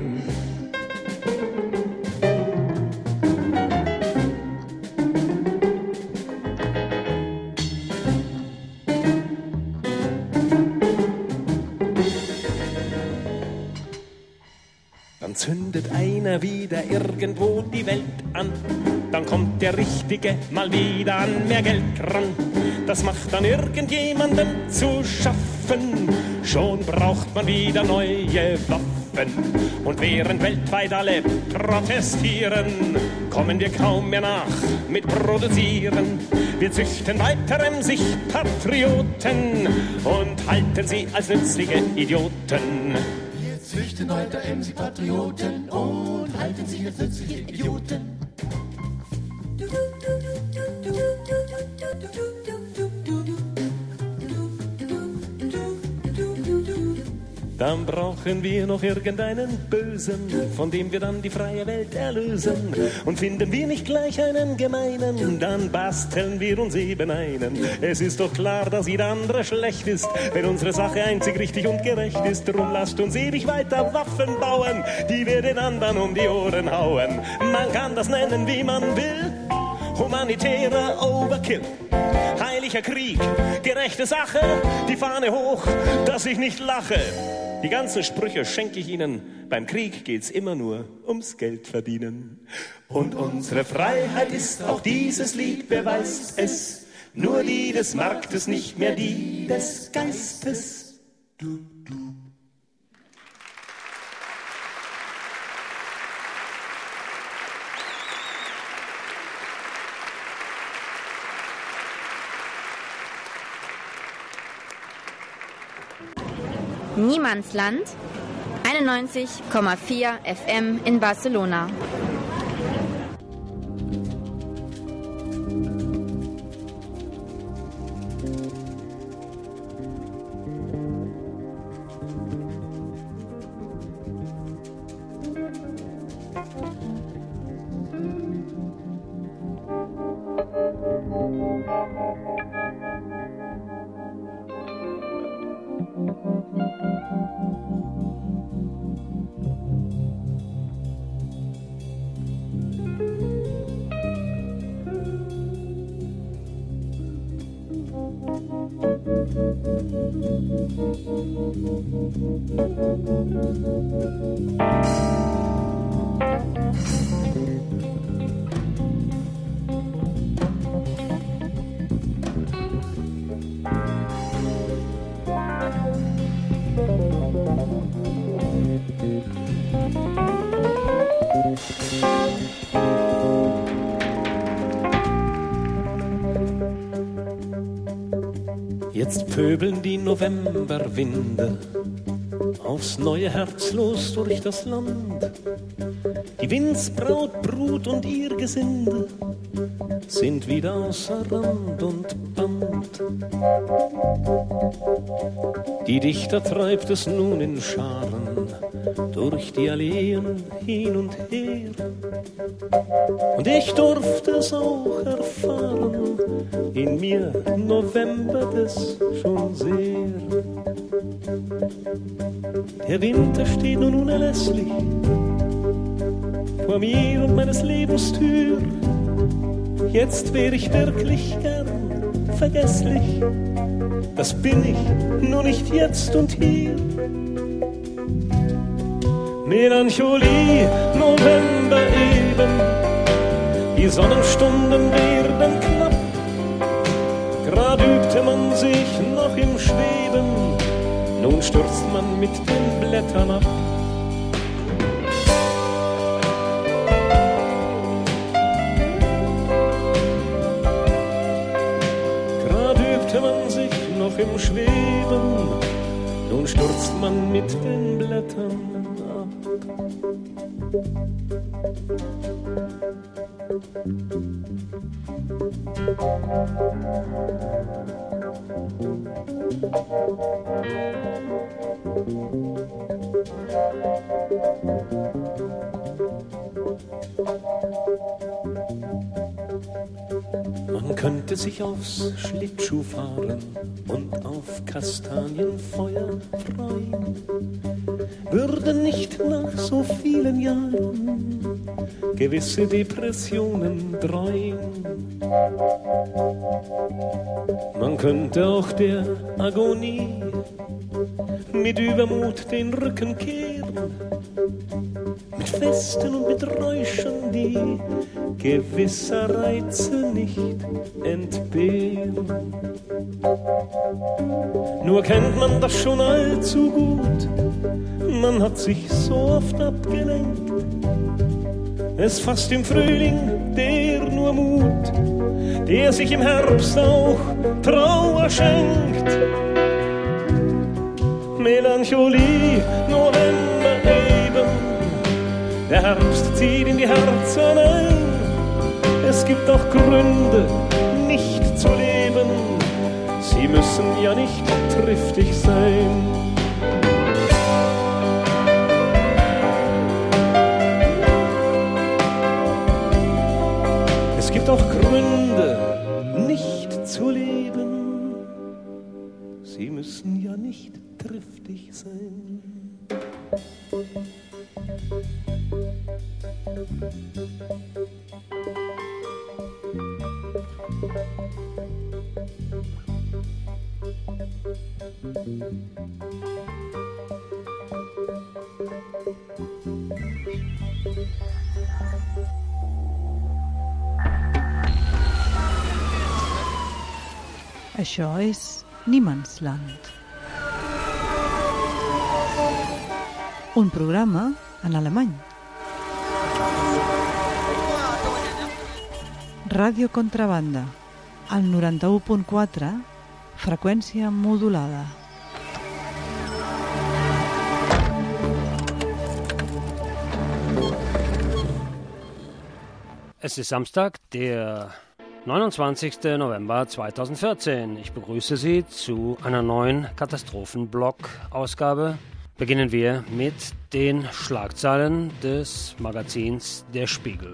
Dann zündet einer wieder irgendwo die Welt an. Dann kommt der Richtige mal wieder an mehr Geld ran. Das macht dann irgendjemandem zu schaffen. Schon braucht man wieder neue Waffen. Und während weltweit alle protestieren, kommen wir kaum mehr nach mit Produzieren. Wir züchten weiter sich Patrioten und halten sie als nützliche Idioten. Wir züchten weiter sie Patrioten und halten sie als nützliche Idioten. Dann brauchen wir noch irgendeinen Bösen, von dem wir dann die freie Welt erlösen. Und finden wir nicht gleich einen Gemeinen, dann basteln wir uns eben einen. Es ist doch klar, dass jeder andere schlecht ist, wenn unsere Sache einzig richtig und gerecht ist. Drum lasst uns ewig weiter Waffen bauen, die wir den anderen um die Ohren hauen. Man kann das nennen, wie man will, humanitärer Overkill. Heiliger Krieg, gerechte Sache, die Fahne hoch, dass ich nicht lache. Die ganzen Sprüche schenke ich Ihnen, beim Krieg geht's immer nur ums Geld verdienen. Und unsere Freiheit ist auch dieses Lied, beweist es, nur die des Marktes, nicht mehr die des Geistes. Niemandsland, 91,4 FM in Barcelona. Jetzt pöbeln die Novemberwinde aufs neue herzlos durch das Land. Die Windsbraut, Brut und ihr Gesinde sind wieder außer Rand und Band. Die Dichter treibt es nun in Scharen durch die Alleen hin und her. Und ich durfte es auch erfahren, in mir November das schon sehr. Der Winter steht nun unerlässlich vor mir und meines Lebens Tür. Jetzt wär ich wirklich gern vergesslich, das bin ich, nur nicht jetzt und hier. Melancholie, November eben, die Sonnenstunden werden knapp. Grad übte man sich noch im Schweben, nun stürzt man mit den Blättern ab. Grad übte man sich noch im Schweben, nun stürzt man mit den Blättern ab. Man könnte sich aufs Schlittschuhfahren und auf Kastanienfeuer freuen, würde nicht nach so vielen Jahren gewisse Depressionen dreuen. Man könnte auch der Agonie mit Übermut den Rücken kehren, mit Festen und mit Räuschern, die gewisser Reize nicht entbehren. Nur kennt man das schon allzu gut, man hat sich so oft abgelenkt. Es fasst im Frühling der nur Mut, der sich im Herbst auch Trauer schenkt. Melancholie, November eben, der Herbst zieht in die Herzen ein. Es gibt auch Gründe, nicht zu leben, sie müssen ja nicht triftig sein. Es gibt auch Gründe, nicht zu leben, sie müssen ja nicht triftig sein. Això és Niemandsland. Un programa en alemany. Ràdio Contrabanda, al 91.4, freqüència modulada. Es ist Samstag, der 29. November 2014. Ich begrüße Sie zu einer neuen Katastrophenblock-Ausgabe. Beginnen wir mit den Schlagzeilen des Magazins Der Spiegel.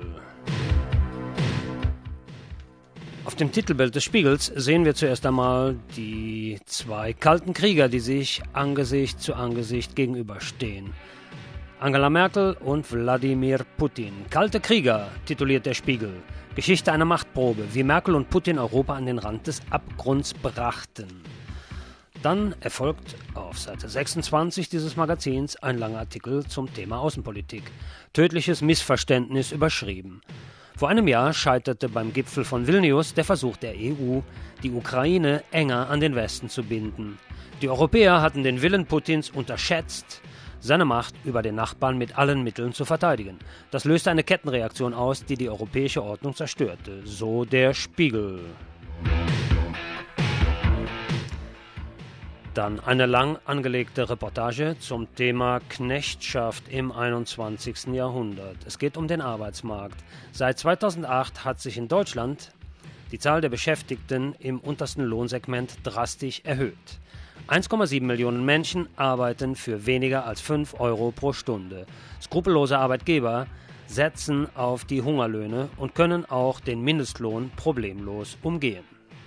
Auf dem Titelbild des Spiegels sehen wir zuerst einmal die zwei kalten Krieger, die sich Angesicht zu Angesicht gegenüberstehen. Angela Merkel und Wladimir Putin. Kalte Krieger, tituliert der Spiegel. Geschichte einer Machtprobe, wie Merkel und Putin Europa an den Rand des Abgrunds brachten. Dann erfolgt auf Seite 26 dieses Magazins ein langer Artikel zum Thema Außenpolitik. Tödliches Missverständnis überschrieben. Vor einem Jahr scheiterte beim Gipfel von Vilnius der Versuch der EU, die Ukraine enger an den Westen zu binden. Die Europäer hatten den Willen Putins unterschätzt, seine Macht über den Nachbarn mit allen Mitteln zu verteidigen. Das löste eine Kettenreaktion aus, die die europäische Ordnung zerstörte, so der Spiegel. Dann eine lang angelegte Reportage zum Thema Knechtschaft im 21. Jahrhundert. Es geht um den Arbeitsmarkt. Seit 2008 hat sich in Deutschland die Zahl der Beschäftigten im untersten Lohnsegment drastisch erhöht. 1,7 Millionen Menschen arbeiten für weniger als 5 Euro pro Stunde. Skrupellose Arbeitgeber setzen auf die Hungerlöhne und können auch den Mindestlohn problemlos umgehen.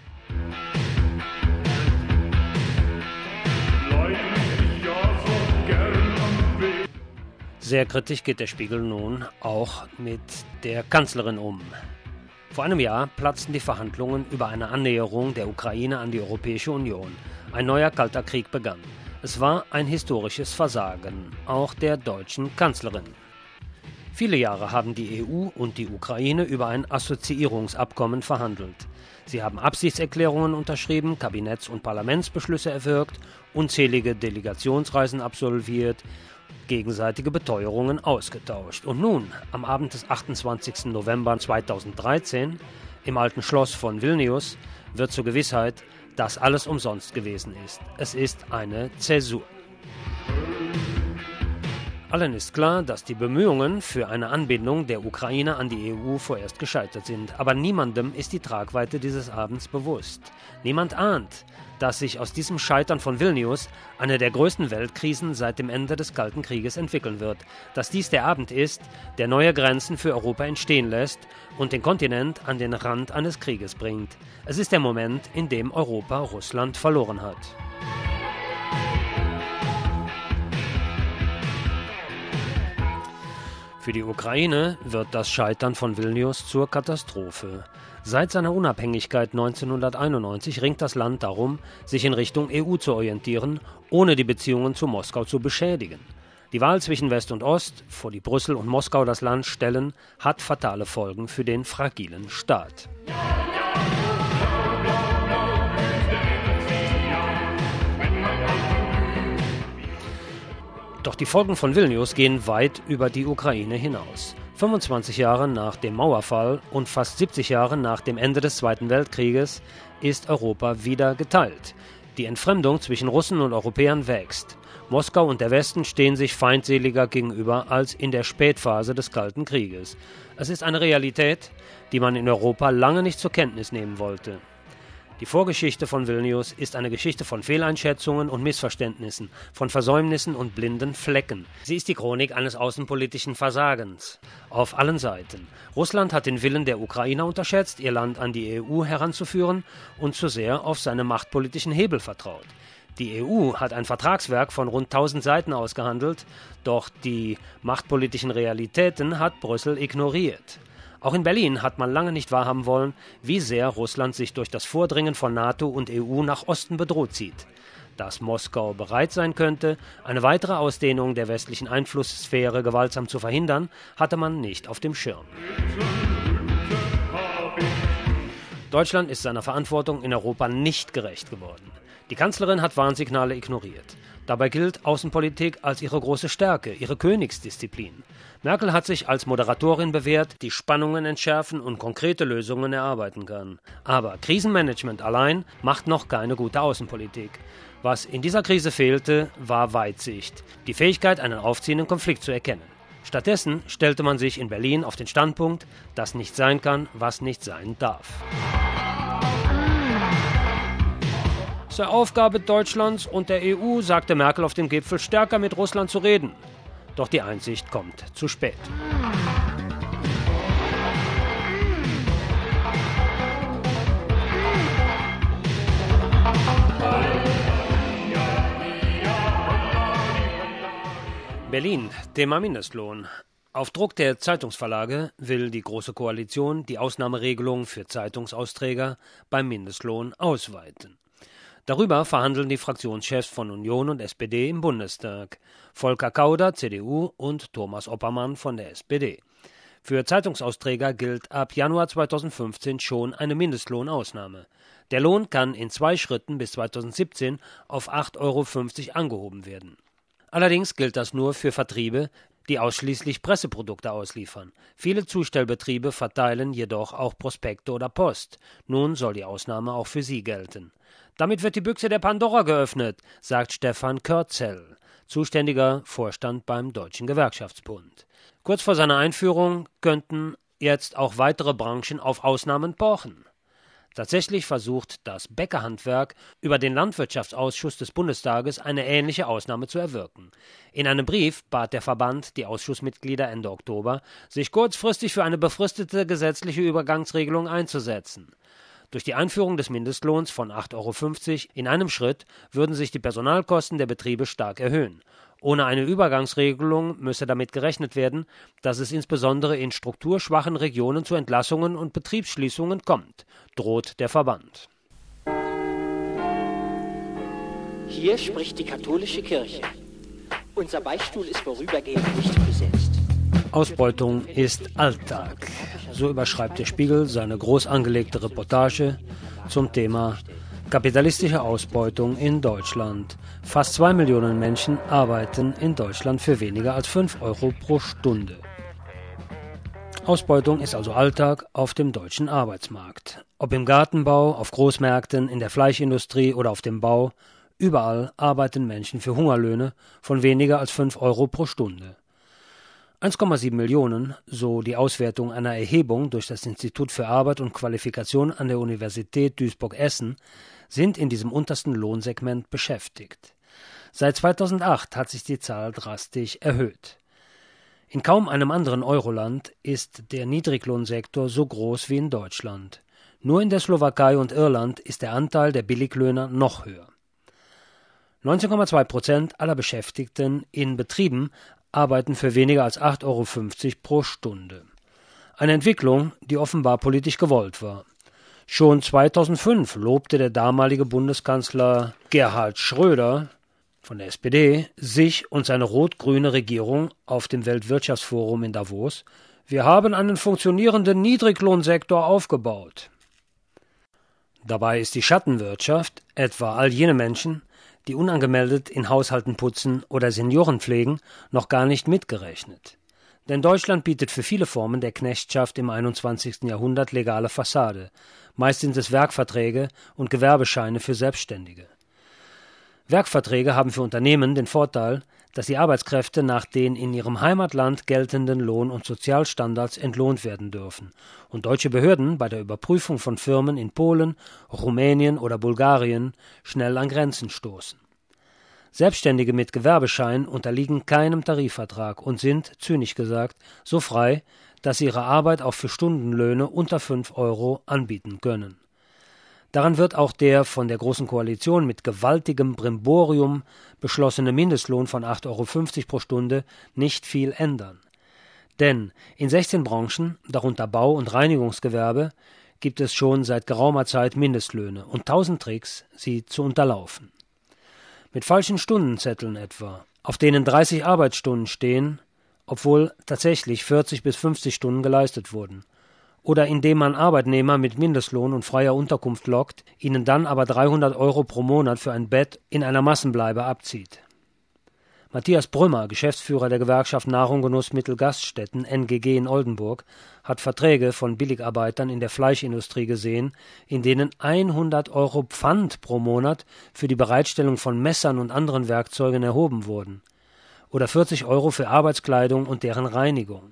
Sehr kritisch geht der Spiegel nun auch mit der Kanzlerin um. Vor einem Jahr platzten die Verhandlungen über eine Annäherung der Ukraine an die Europäische Union. Ein neuer Kalter Krieg begann. Es war ein historisches Versagen, auch der deutschen Kanzlerin. Viele Jahre haben die EU und die Ukraine über ein Assoziierungsabkommen verhandelt. Sie haben Absichtserklärungen unterschrieben, Kabinetts- und Parlamentsbeschlüsse erwirkt, unzählige Delegationsreisen absolviert, gegenseitige Beteuerungen ausgetauscht. Und nun, am Abend des 28. November 2013, im alten Schloss von Vilnius, wird zur Gewissheit, dass alles umsonst gewesen ist. Es ist eine Zäsur. Allen ist klar, dass die Bemühungen für eine Anbindung der Ukraine an die EU vorerst gescheitert sind. Aber niemandem ist die Tragweite dieses Abends bewusst. Niemand ahnt, dass sich aus diesem Scheitern von Vilnius eine der größten Weltkrisen seit dem Ende des Kalten Krieges entwickeln wird. Dass dies der Abend ist, der neue Grenzen für Europa entstehen lässt und den Kontinent an den Rand eines Krieges bringt. Es ist der Moment, in dem Europa Russland verloren hat. Für die Ukraine wird das Scheitern von Vilnius zur Katastrophe. Seit seiner Unabhängigkeit 1991 ringt das Land darum, sich in Richtung EU zu orientieren, ohne die Beziehungen zu Moskau zu beschädigen. Die Wahl zwischen West und Ost, vor die Brüssel und Moskau das Land stellen, hat fatale Folgen für den fragilen Staat. Doch die Folgen von Vilnius gehen weit über die Ukraine hinaus. 25 Jahre nach dem Mauerfall und fast 70 Jahre nach dem Ende des Zweiten Weltkrieges ist Europa wieder geteilt. Die Entfremdung zwischen Russen und Europäern wächst. Moskau und der Westen stehen sich feindseliger gegenüber als in der Spätphase des Kalten Krieges. Es ist eine Realität, die man in Europa lange nicht zur Kenntnis nehmen wollte. Die Vorgeschichte von Vilnius ist eine Geschichte von Fehleinschätzungen und Missverständnissen, von Versäumnissen und blinden Flecken. Sie ist die Chronik eines außenpolitischen Versagens. Auf allen Seiten. Russland hat den Willen der Ukrainer unterschätzt, ihr Land an die EU heranzuführen und zu sehr auf seine machtpolitischen Hebel vertraut. Die EU hat ein Vertragswerk von rund 1000 Seiten ausgehandelt, doch die machtpolitischen Realitäten hat Brüssel ignoriert. Auch in Berlin hat man lange nicht wahrhaben wollen, wie sehr Russland sich durch das Vordringen von NATO und EU nach Osten bedroht sieht. Dass Moskau bereit sein könnte, eine weitere Ausdehnung der westlichen Einflusssphäre gewaltsam zu verhindern, hatte man nicht auf dem Schirm. Deutschland ist seiner Verantwortung in Europa nicht gerecht geworden. Die Kanzlerin hat Warnsignale ignoriert. Dabei gilt Außenpolitik als ihre große Stärke, ihre Königsdisziplin. Merkel hat sich als Moderatorin bewährt, die Spannungen entschärfen und konkrete Lösungen erarbeiten kann. Aber Krisenmanagement allein macht noch keine gute Außenpolitik. Was in dieser Krise fehlte, war Weitsicht, die Fähigkeit, einen aufziehenden Konflikt zu erkennen. Stattdessen stellte man sich in Berlin auf den Standpunkt, dass nicht sein kann, was nicht sein darf. Es sei Aufgabe Deutschlands und der EU, sagte Merkel auf dem Gipfel, stärker mit Russland zu reden. Doch die Einsicht kommt zu spät. Berlin, Thema Mindestlohn. Auf Druck der Zeitungsverlage will die Große Koalition die Ausnahmeregelung für Zeitungsausträger beim Mindestlohn ausweiten. Darüber verhandeln die Fraktionschefs von Union und SPD im Bundestag, Volker Kauder, CDU und Thomas Oppermann von der SPD. Für Zeitungsausträger gilt ab Januar 2015 schon eine Mindestlohnausnahme. Der Lohn kann in 2 Schritten bis 2017 auf 8,50 € angehoben werden. Allerdings gilt das nur für Vertriebe, die ausschließlich Presseprodukte ausliefern. Viele Zustellbetriebe verteilen jedoch auch Prospekte oder Post. Nun soll die Ausnahme auch für sie gelten. Damit wird die Büchse der Pandora geöffnet, sagt Stefan Körzel, zuständiger Vorstand beim Deutschen Gewerkschaftsbund. Kurz vor seiner Einführung könnten jetzt auch weitere Branchen auf Ausnahmen pochen. Tatsächlich versucht das Bäckerhandwerk über den Landwirtschaftsausschuss des Bundestages eine ähnliche Ausnahme zu erwirken. In einem Brief bat der Verband die Ausschussmitglieder Ende Oktober, sich kurzfristig für eine befristete gesetzliche Übergangsregelung einzusetzen. Durch die Einführung des Mindestlohns von 8,50 € in einem Schritt würden sich die Personalkosten der Betriebe stark erhöhen. Ohne eine Übergangsregelung müsse damit gerechnet werden, dass es insbesondere in strukturschwachen Regionen zu Entlassungen und Betriebsschließungen kommt, droht der Verband. Hier spricht die katholische Kirche. Unser Beichtstuhl ist vorübergehend nicht besetzt. Ausbeutung ist Alltag. So überschreibt der Spiegel seine groß angelegte Reportage zum Thema kapitalistische Ausbeutung in Deutschland. Fast 2 Millionen Menschen arbeiten in Deutschland für weniger als 5 € pro Stunde. Ausbeutung ist also Alltag auf dem deutschen Arbeitsmarkt. Ob im Gartenbau, auf Großmärkten, in der Fleischindustrie oder auf dem Bau, überall arbeiten Menschen für Hungerlöhne von weniger als 5 € pro Stunde. 1,7 Millionen, so die Auswertung einer Erhebung durch das Institut für Arbeit und Qualifikation an der Universität Duisburg-Essen, sind in diesem untersten Lohnsegment beschäftigt. Seit 2008 hat sich die Zahl drastisch erhöht. In kaum einem anderen Euroland ist der Niedriglohnsektor so groß wie in Deutschland. Nur in der Slowakei und Irland ist der Anteil der Billiglöhner noch höher. 19,2% aller Beschäftigten in Betrieben arbeiten für weniger als 8,50 € pro Stunde. Eine Entwicklung, die offenbar politisch gewollt war. Schon 2005 lobte der damalige Bundeskanzler Gerhard Schröder von der SPD sich und seine rot-grüne Regierung auf dem Weltwirtschaftsforum in Davos: Wir haben einen funktionierenden Niedriglohnsektor aufgebaut. Dabei ist die Schattenwirtschaft, etwa all jene Menschen, die unangemeldet in Haushalten putzen oder Senioren pflegen, noch gar nicht mitgerechnet. Denn Deutschland bietet für viele Formen der Knechtschaft im 21. Jahrhundert legale Fassade. Meist sind es Werkverträge und Gewerbescheine für Selbstständige. Werkverträge haben für Unternehmen den Vorteil, dass die Arbeitskräfte nach den in ihrem Heimatland geltenden Lohn- und Sozialstandards entlohnt werden dürfen und deutsche Behörden bei der Überprüfung von Firmen in Polen, Rumänien oder Bulgarien schnell an Grenzen stoßen. Selbstständige mit Gewerbeschein unterliegen keinem Tarifvertrag und sind, zynisch gesagt, so frei, dass sie ihre Arbeit auch für Stundenlöhne unter 5 € anbieten können. Daran wird auch der von der Großen Koalition mit gewaltigem Brimborium beschlossene Mindestlohn von 8,50 € pro Stunde nicht viel ändern. Denn in 16 Branchen, darunter Bau- und Reinigungsgewerbe, gibt es schon seit geraumer Zeit Mindestlöhne und 1000 Tricks, sie zu unterlaufen. Mit falschen Stundenzetteln etwa, auf denen 30 Arbeitsstunden stehen, obwohl tatsächlich 40 bis 50 Stunden geleistet wurden. Oder indem man Arbeitnehmer mit Mindestlohn und freier Unterkunft lockt, ihnen dann aber 300 € pro Monat für ein Bett in einer Massenbleibe abzieht. Matthias Brümmer, Geschäftsführer der Gewerkschaft Nahrung Genussmittel Gaststätten NGG in Oldenburg, hat Verträge von Billigarbeitern in der Fleischindustrie gesehen, in denen 100 € Pfand pro Monat für die Bereitstellung von Messern und anderen Werkzeugen erhoben wurden. Oder 40 € für Arbeitskleidung und deren Reinigung.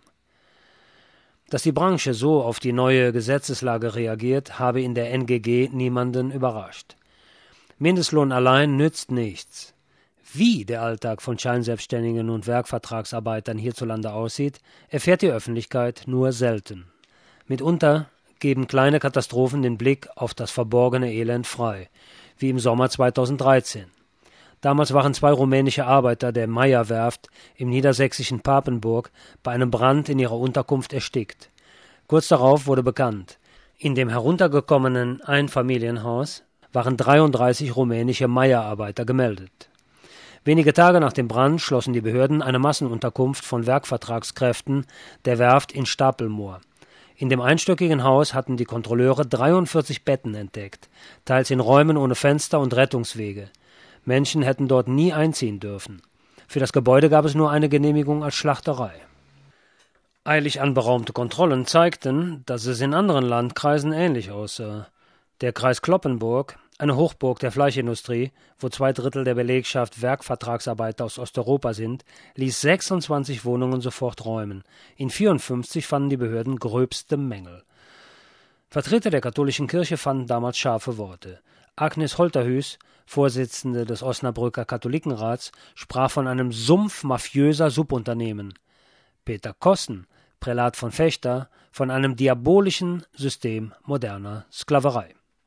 Dass die Branche so auf die neue Gesetzeslage reagiert, habe in der NGG niemanden überrascht. Mindestlohn allein nützt nichts. Wie der Alltag von Scheinselbstständigen und Werkvertragsarbeitern hierzulande aussieht, erfährt die Öffentlichkeit nur selten. Mitunter geben kleine Katastrophen den Blick auf das verborgene Elend frei, wie im Sommer 2013. Damals waren 2 rumänische Arbeiter der Meyer-Werft im niedersächsischen Papenburg bei einem Brand in ihrer Unterkunft erstickt. Kurz darauf wurde bekannt, in dem heruntergekommenen Einfamilienhaus waren 33 rumänische Meyer-Arbeiter gemeldet. Wenige Tage nach dem Brand schlossen die Behörden eine Massenunterkunft von Werkvertragskräften der Werft in Stapelmoor. In dem einstöckigen Haus hatten die Kontrolleure 43 Betten entdeckt, teils in Räumen ohne Fenster und Rettungswege. Menschen hätten dort nie einziehen dürfen. Für das Gebäude gab es nur eine Genehmigung als Schlachterei. Eilig anberaumte Kontrollen zeigten, dass es in anderen Landkreisen ähnlich aussah. Der Kreis Cloppenburg, eine Hochburg der Fleischindustrie, wo 2/3 der Belegschaft Werkvertragsarbeiter aus Osteuropa sind, ließ 26 Wohnungen sofort räumen. In 54 fanden die Behörden gröbste Mängel. Vertreter der katholischen Kirche fanden damals scharfe Worte. Agnes Holterhus, Vorsitzende des Osnabrücker Katholikenrats, sprach von einem Sumpf mafiöser Subunternehmen. Peter Kossen, Prälat von Vechta, von einem diabolischen System moderner Sklaverei.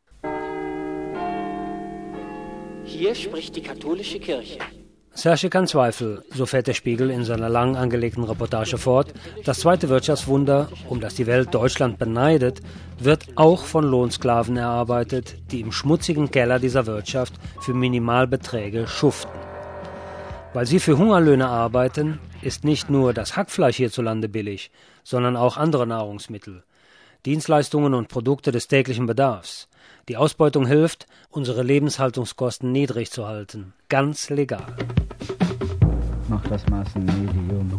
Hier spricht die katholische Kirche. Es herrsche kein Zweifel, so fährt der Spiegel in seiner lang angelegten Reportage fort, das zweite Wirtschaftswunder, um das die Welt Deutschland beneidet, wird auch von Lohnsklaven erarbeitet, die im schmutzigen Keller dieser Wirtschaft für Minimalbeträge schuften. Weil sie für Hungerlöhne arbeiten, ist nicht nur das Hackfleisch hierzulande billig, sondern auch andere Nahrungsmittel, Dienstleistungen und Produkte des täglichen Bedarfs. Die Ausbeutung hilft, unsere Lebenshaltungskosten niedrig zu halten, ganz legal. Mach das Maß ein Medium.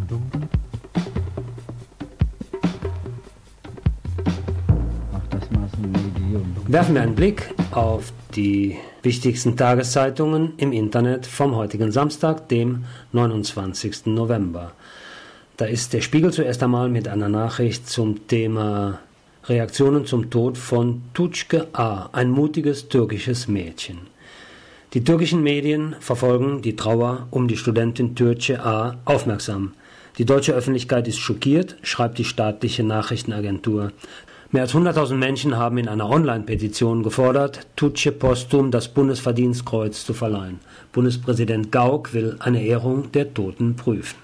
Mach das Maß ein Medium. Werfen wir einen Blick auf die wichtigsten Tageszeitungen im Internet vom heutigen Samstag, dem 29. November. Da ist der Spiegel zuerst einmal mit einer Nachricht zum Thema Reaktionen zum Tod von Tuğçe A., ein mutiges türkisches Mädchen. Die türkischen Medien verfolgen die Trauer um die Studentin Tuğçe A. aufmerksam. Die deutsche Öffentlichkeit ist schockiert, schreibt die staatliche Nachrichtenagentur. Mehr als 100.000 Menschen haben in einer Online-Petition gefordert, Tuğçe posthum das Bundesverdienstkreuz zu verleihen. Bundespräsident Gauck will eine Ehrung der Toten prüfen.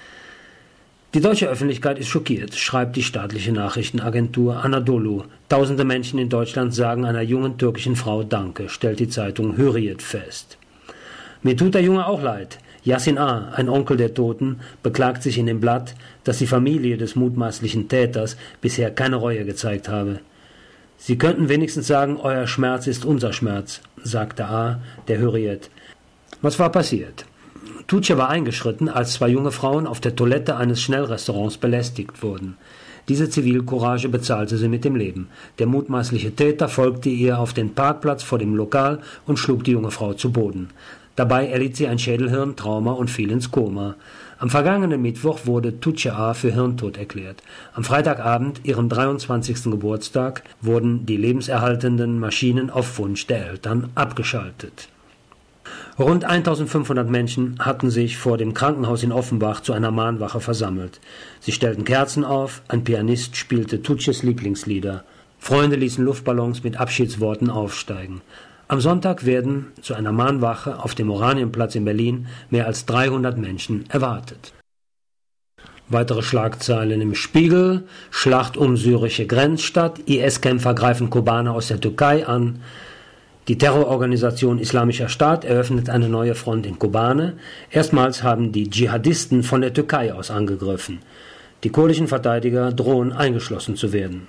Die deutsche Öffentlichkeit ist schockiert, schreibt die staatliche Nachrichtenagentur Anadolu. Tausende Menschen in Deutschland sagen einer jungen türkischen Frau Danke, stellt die Zeitung Hürriyet fest. Mir tut der Junge auch leid. Yasin A., ein Onkel der Toten, beklagt sich in dem Blatt, dass die Familie des mutmaßlichen Täters bisher keine Reue gezeigt habe. Sie könnten wenigstens sagen, euer Schmerz ist unser Schmerz, sagte A., der Hürriyet. Was war passiert? Tuğçe war eingeschritten, als zwei junge Frauen auf der Toilette eines Schnellrestaurants belästigt wurden. Diese Zivilcourage bezahlte sie mit dem Leben. Der mutmaßliche Täter folgte ihr auf den Parkplatz vor dem Lokal und schlug die junge Frau zu Boden. Dabei erlitt sie ein Schädelhirntrauma und fiel ins Koma. Am vergangenen Mittwoch wurde Tuğçe A. für Hirntod erklärt. Am Freitagabend, ihrem 23. Geburtstag, wurden die lebenserhaltenden Maschinen auf Wunsch der Eltern abgeschaltet. Rund 1.500 Menschen hatten sich vor dem Krankenhaus in Offenbach zu einer Mahnwache versammelt. Sie stellten Kerzen auf, ein Pianist spielte Tuğçes Lieblingslieder. Freunde ließen Luftballons mit Abschiedsworten aufsteigen. Am Sonntag werden zu einer Mahnwache auf dem Oranienplatz in Berlin mehr als 300 Menschen erwartet. Weitere Schlagzeilen im Spiegel: Schlacht um syrische Grenzstadt, IS-Kämpfer greifen Kubaner aus der Türkei an. Die Terrororganisation Islamischer Staat eröffnet eine neue Front in Kobane. Erstmals haben die Dschihadisten von der Türkei aus angegriffen. Die kurdischen Verteidiger drohen eingeschlossen zu werden.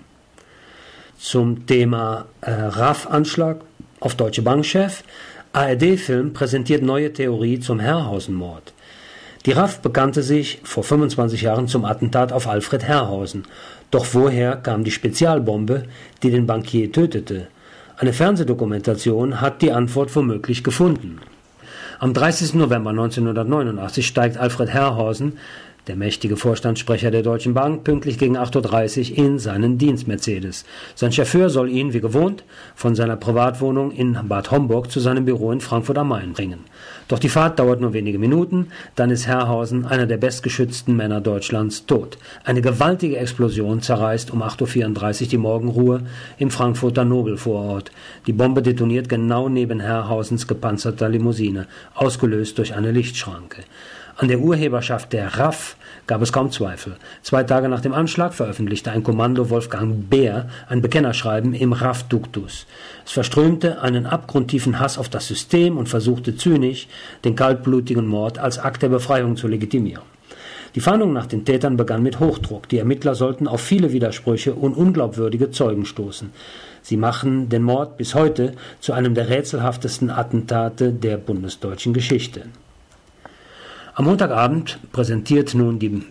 Zum Thema RAF-Anschlag auf Deutsche Bank-Chef. ARD-Film präsentiert neue Theorie zum Herrhausen-Mord. Die RAF bekannte sich vor 25 Jahren zum Attentat auf Alfred Herrhausen. Doch woher kam die Spezialbombe, die den Bankier tötete? Eine Fernsehdokumentation hat die Antwort womöglich gefunden. Am 30. November 1989 steigt Alfred Herrhausen, der mächtige Vorstandssprecher der Deutschen Bank, pünktlich gegen 8.30 Uhr in seinen Dienst-Mercedes. Sein Chauffeur soll ihn, wie gewohnt, von seiner Privatwohnung in Bad Homburg zu seinem Büro in Frankfurt am Main bringen. Doch die Fahrt dauert nur wenige Minuten, dann ist Herrhausen, einer der bestgeschützten Männer Deutschlands, tot. Eine gewaltige Explosion zerreißt um 8.34 Uhr die Morgenruhe im Frankfurter Nobelvorort. Die Bombe detoniert genau neben Herrhausens gepanzerter Limousine, ausgelöst durch eine Lichtschranke. An der Urheberschaft der RAF gab es kaum Zweifel. 2 Tage nach dem Anschlag veröffentlichte ein Kommando Wolfgang Beer ein Bekennerschreiben im RAF-Duktus. Es verströmte einen abgrundtiefen Hass auf das System und versuchte zynisch, den kaltblutigen Mord als Akt der Befreiung zu legitimieren. Die Fahndung nach den Tätern begann mit Hochdruck. Die Ermittler sollten auf viele Widersprüche und unglaubwürdige Zeugen stoßen. Sie machen den Mord bis heute zu einem der rätselhaftesten Attentate der bundesdeutschen Geschichte. Am Montagabend präsentiert nun die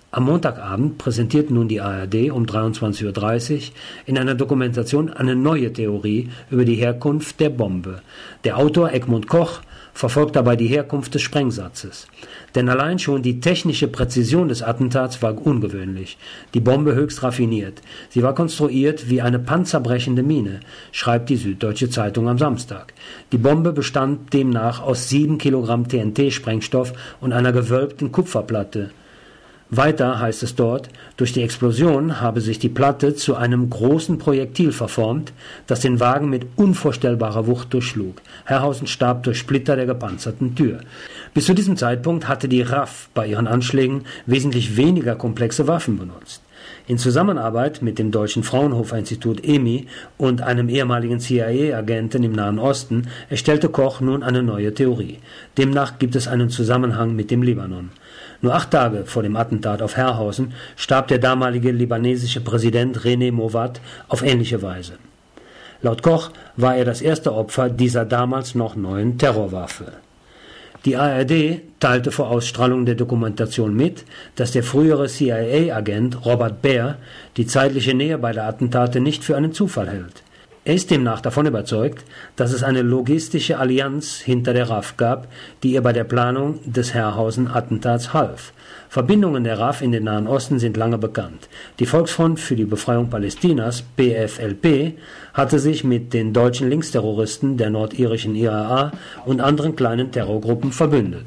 ARD um 23:30 Uhr in einer Dokumentation eine neue Theorie über die Herkunft der Bombe. Der Autor Egmont Koch verfolgt dabei die Herkunft des Sprengsatzes. Denn allein schon die technische Präzision des Attentats war ungewöhnlich. Die Bombe höchst raffiniert. Sie war konstruiert wie eine panzerbrechende Mine, schreibt die Süddeutsche Zeitung am Samstag. Die Bombe bestand demnach aus 7 Kilogramm TNT-Sprengstoff und einer gewölbten Kupferplatte. Weiter heißt es dort, durch die Explosion habe sich die Platte zu einem großen Projektil verformt, das den Wagen mit unvorstellbarer Wucht durchschlug. Herrhausen starb durch Splitter der gepanzerten Tür. Bis zu diesem Zeitpunkt hatte die RAF bei ihren Anschlägen wesentlich weniger komplexe Waffen benutzt. In Zusammenarbeit mit dem Deutschen Fraunhofer-Institut EMI und einem ehemaligen CIA-Agenten im Nahen Osten erstellte Koch nun eine neue Theorie. Demnach gibt es einen Zusammenhang mit dem Libanon. Nur 8 Tage vor dem Attentat auf Herrhausen starb der damalige libanesische Präsident René Mowat auf ähnliche Weise. Laut Koch war er das erste Opfer dieser damals noch neuen Terrorwaffe. Die ARD teilte vor Ausstrahlung der Dokumentation mit, dass der frühere CIA-Agent Robert Baer die zeitliche Nähe beider Attentate nicht für einen Zufall hält. Er ist demnach davon überzeugt, dass es eine logistische Allianz hinter der RAF gab, die ihr bei der Planung des Herrhausen-Attentats half. Verbindungen der RAF in den Nahen Osten sind lange bekannt. Die Volksfront für die Befreiung Palästinas, PFLP, hatte sich mit den deutschen Linksterroristen der nordirischen IRA und anderen kleinen Terrorgruppen verbündet.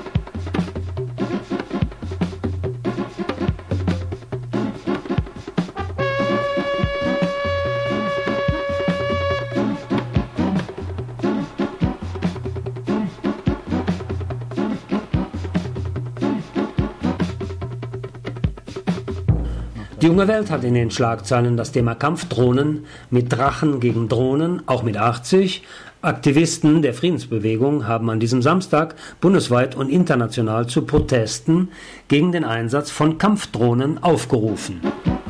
Die junge Welt hat in den Schlagzeilen das Thema Kampfdrohnen mit Drachen gegen Drohnen, auch mit 80. Aktivisten der Friedensbewegung haben an diesem Samstag bundesweit und international zu Protesten gegen den Einsatz von Kampfdrohnen aufgerufen.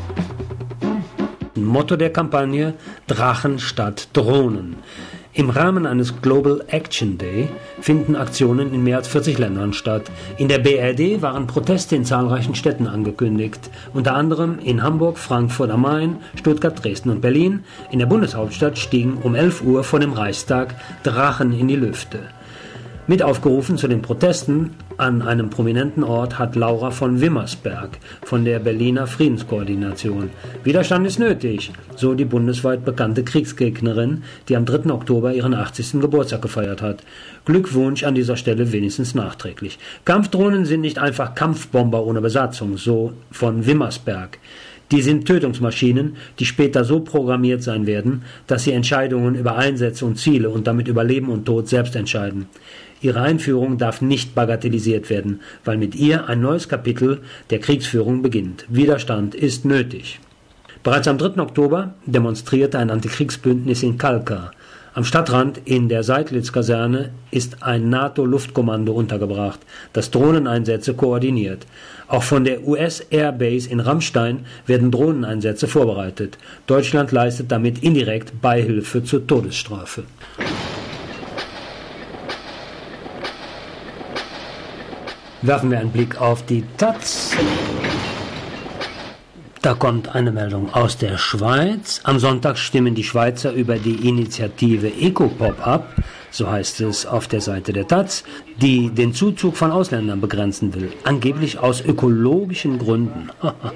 Motto der Kampagne: Drachen statt Drohnen. Im Rahmen eines Global Action Day finden Aktionen in mehr als 40 Ländern statt. In der BRD waren Proteste in zahlreichen Städten angekündigt, unter anderem in Hamburg, Frankfurt am Main, Stuttgart, Dresden und Berlin. In der Bundeshauptstadt stiegen um 11 Uhr vor dem Reichstag Drachen in die Lüfte. Mit aufgerufen zu den Protesten an einem prominenten Ort hat Laura von Wimmersberg von der Berliner Friedenskoordination. Widerstand ist nötig, so die bundesweit bekannte Kriegsgegnerin, die am 3. Oktober ihren 80. Geburtstag gefeiert hat. Glückwunsch an dieser Stelle wenigstens nachträglich. Kampfdrohnen sind nicht einfach Kampfbomber ohne Besatzung, so von Wimmersberg. Die sind Tötungsmaschinen, die später so programmiert sein werden, dass sie Entscheidungen über Einsätze und Ziele und damit über Leben und Tod selbst entscheiden. Ihre Einführung darf nicht bagatellisiert werden, weil mit ihr ein neues Kapitel der Kriegsführung beginnt. Widerstand ist nötig. Bereits am 3. Oktober demonstrierte ein Antikriegsbündnis in Kalkar. Am Stadtrand in der Seydlitz-Kaserne ist ein NATO-Luftkommando untergebracht, das Drohneneinsätze koordiniert. Auch von der US-Airbase in Ramstein werden Drohneneinsätze vorbereitet. Deutschland leistet damit indirekt Beihilfe zur Todesstrafe. Werfen wir einen Blick auf die Taz. Da kommt eine Meldung aus der Schweiz. Am Sonntag stimmen die Schweizer über die Initiative Ecopop ab, so heißt es auf der Seite der Taz, die den Zuzug von Ausländern begrenzen will, angeblich aus ökologischen Gründen.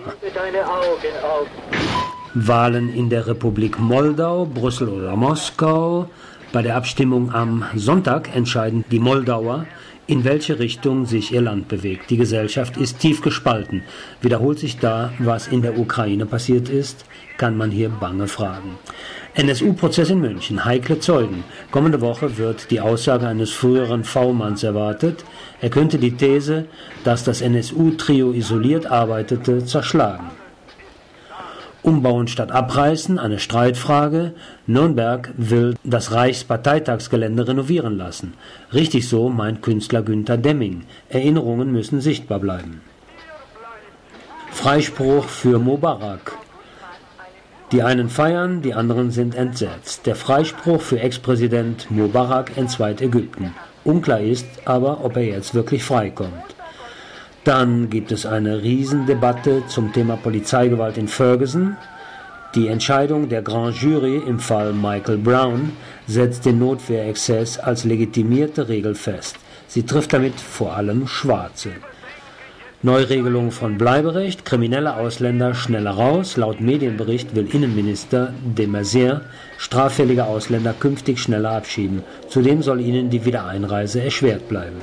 Wahlen in der Republik Moldau, Brüssel oder Moskau. Bei der Abstimmung am Sonntag entscheiden die Moldauer, in welche Richtung sich ihr Land bewegt. Die Gesellschaft ist tief gespalten. Wiederholt sich da, was in der Ukraine passiert ist, kann man hier bange fragen. NSU-Prozess in München, heikle Zeugen. Kommende Woche wird die Aussage eines früheren V-Manns erwartet. Er könnte die These, dass das NSU-Trio isoliert arbeitete, zerschlagen. Umbauen statt abreißen, eine Streitfrage. Nürnberg will das Reichsparteitagsgelände renovieren lassen. Richtig so, meint Künstler Günther Demming. Erinnerungen müssen sichtbar bleiben. Freispruch für Mubarak. Die einen feiern, die anderen sind entsetzt. Der Freispruch für Ex-Präsident Mubarak entzweit Ägypten. Unklar ist aber, ob er jetzt wirklich freikommt. Dann gibt es eine Riesendebatte zum Thema Polizeigewalt in Ferguson. Die Entscheidung der Grand Jury im Fall Michael Brown setzt den Notwehrexzess als legitimierte Regel fest. Sie trifft damit vor allem Schwarze. Neuregelung von Bleiberecht, kriminelle Ausländer schneller raus. Laut Medienbericht will Innenminister de Maizière straffällige Ausländer künftig schneller abschieben. Zudem soll ihnen die Wiedereinreise erschwert bleiben.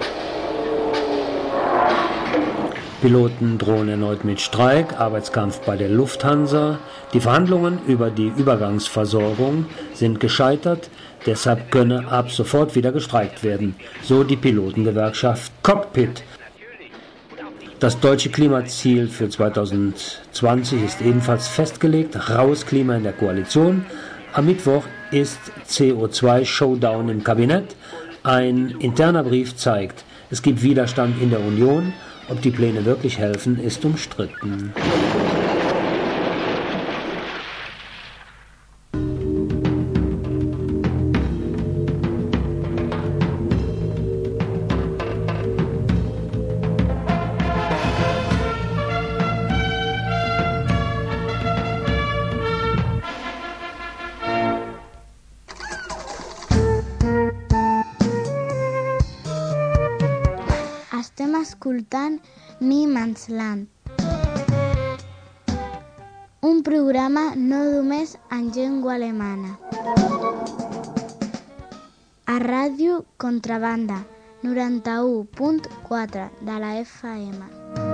Piloten drohen erneut mit Streik, Arbeitskampf bei der Lufthansa. Die Verhandlungen über die Übergangsversorgung sind gescheitert, deshalb könne ab sofort wieder gestreikt werden, so die Pilotengewerkschaft Cockpit. Das deutsche Klimaziel für 2020 ist ebenfalls festgelegt, raues Klima in der Koalition. Am Mittwoch ist CO2-Showdown im Kabinett. Ein interner Brief zeigt, es gibt Widerstand in der Union. Ob die Pläne wirklich helfen, ist umstritten. Escoltant Mi Mans Land, un programa no només en llengua alemana. A Ràdio Contrabanda, 91.4 de la FM.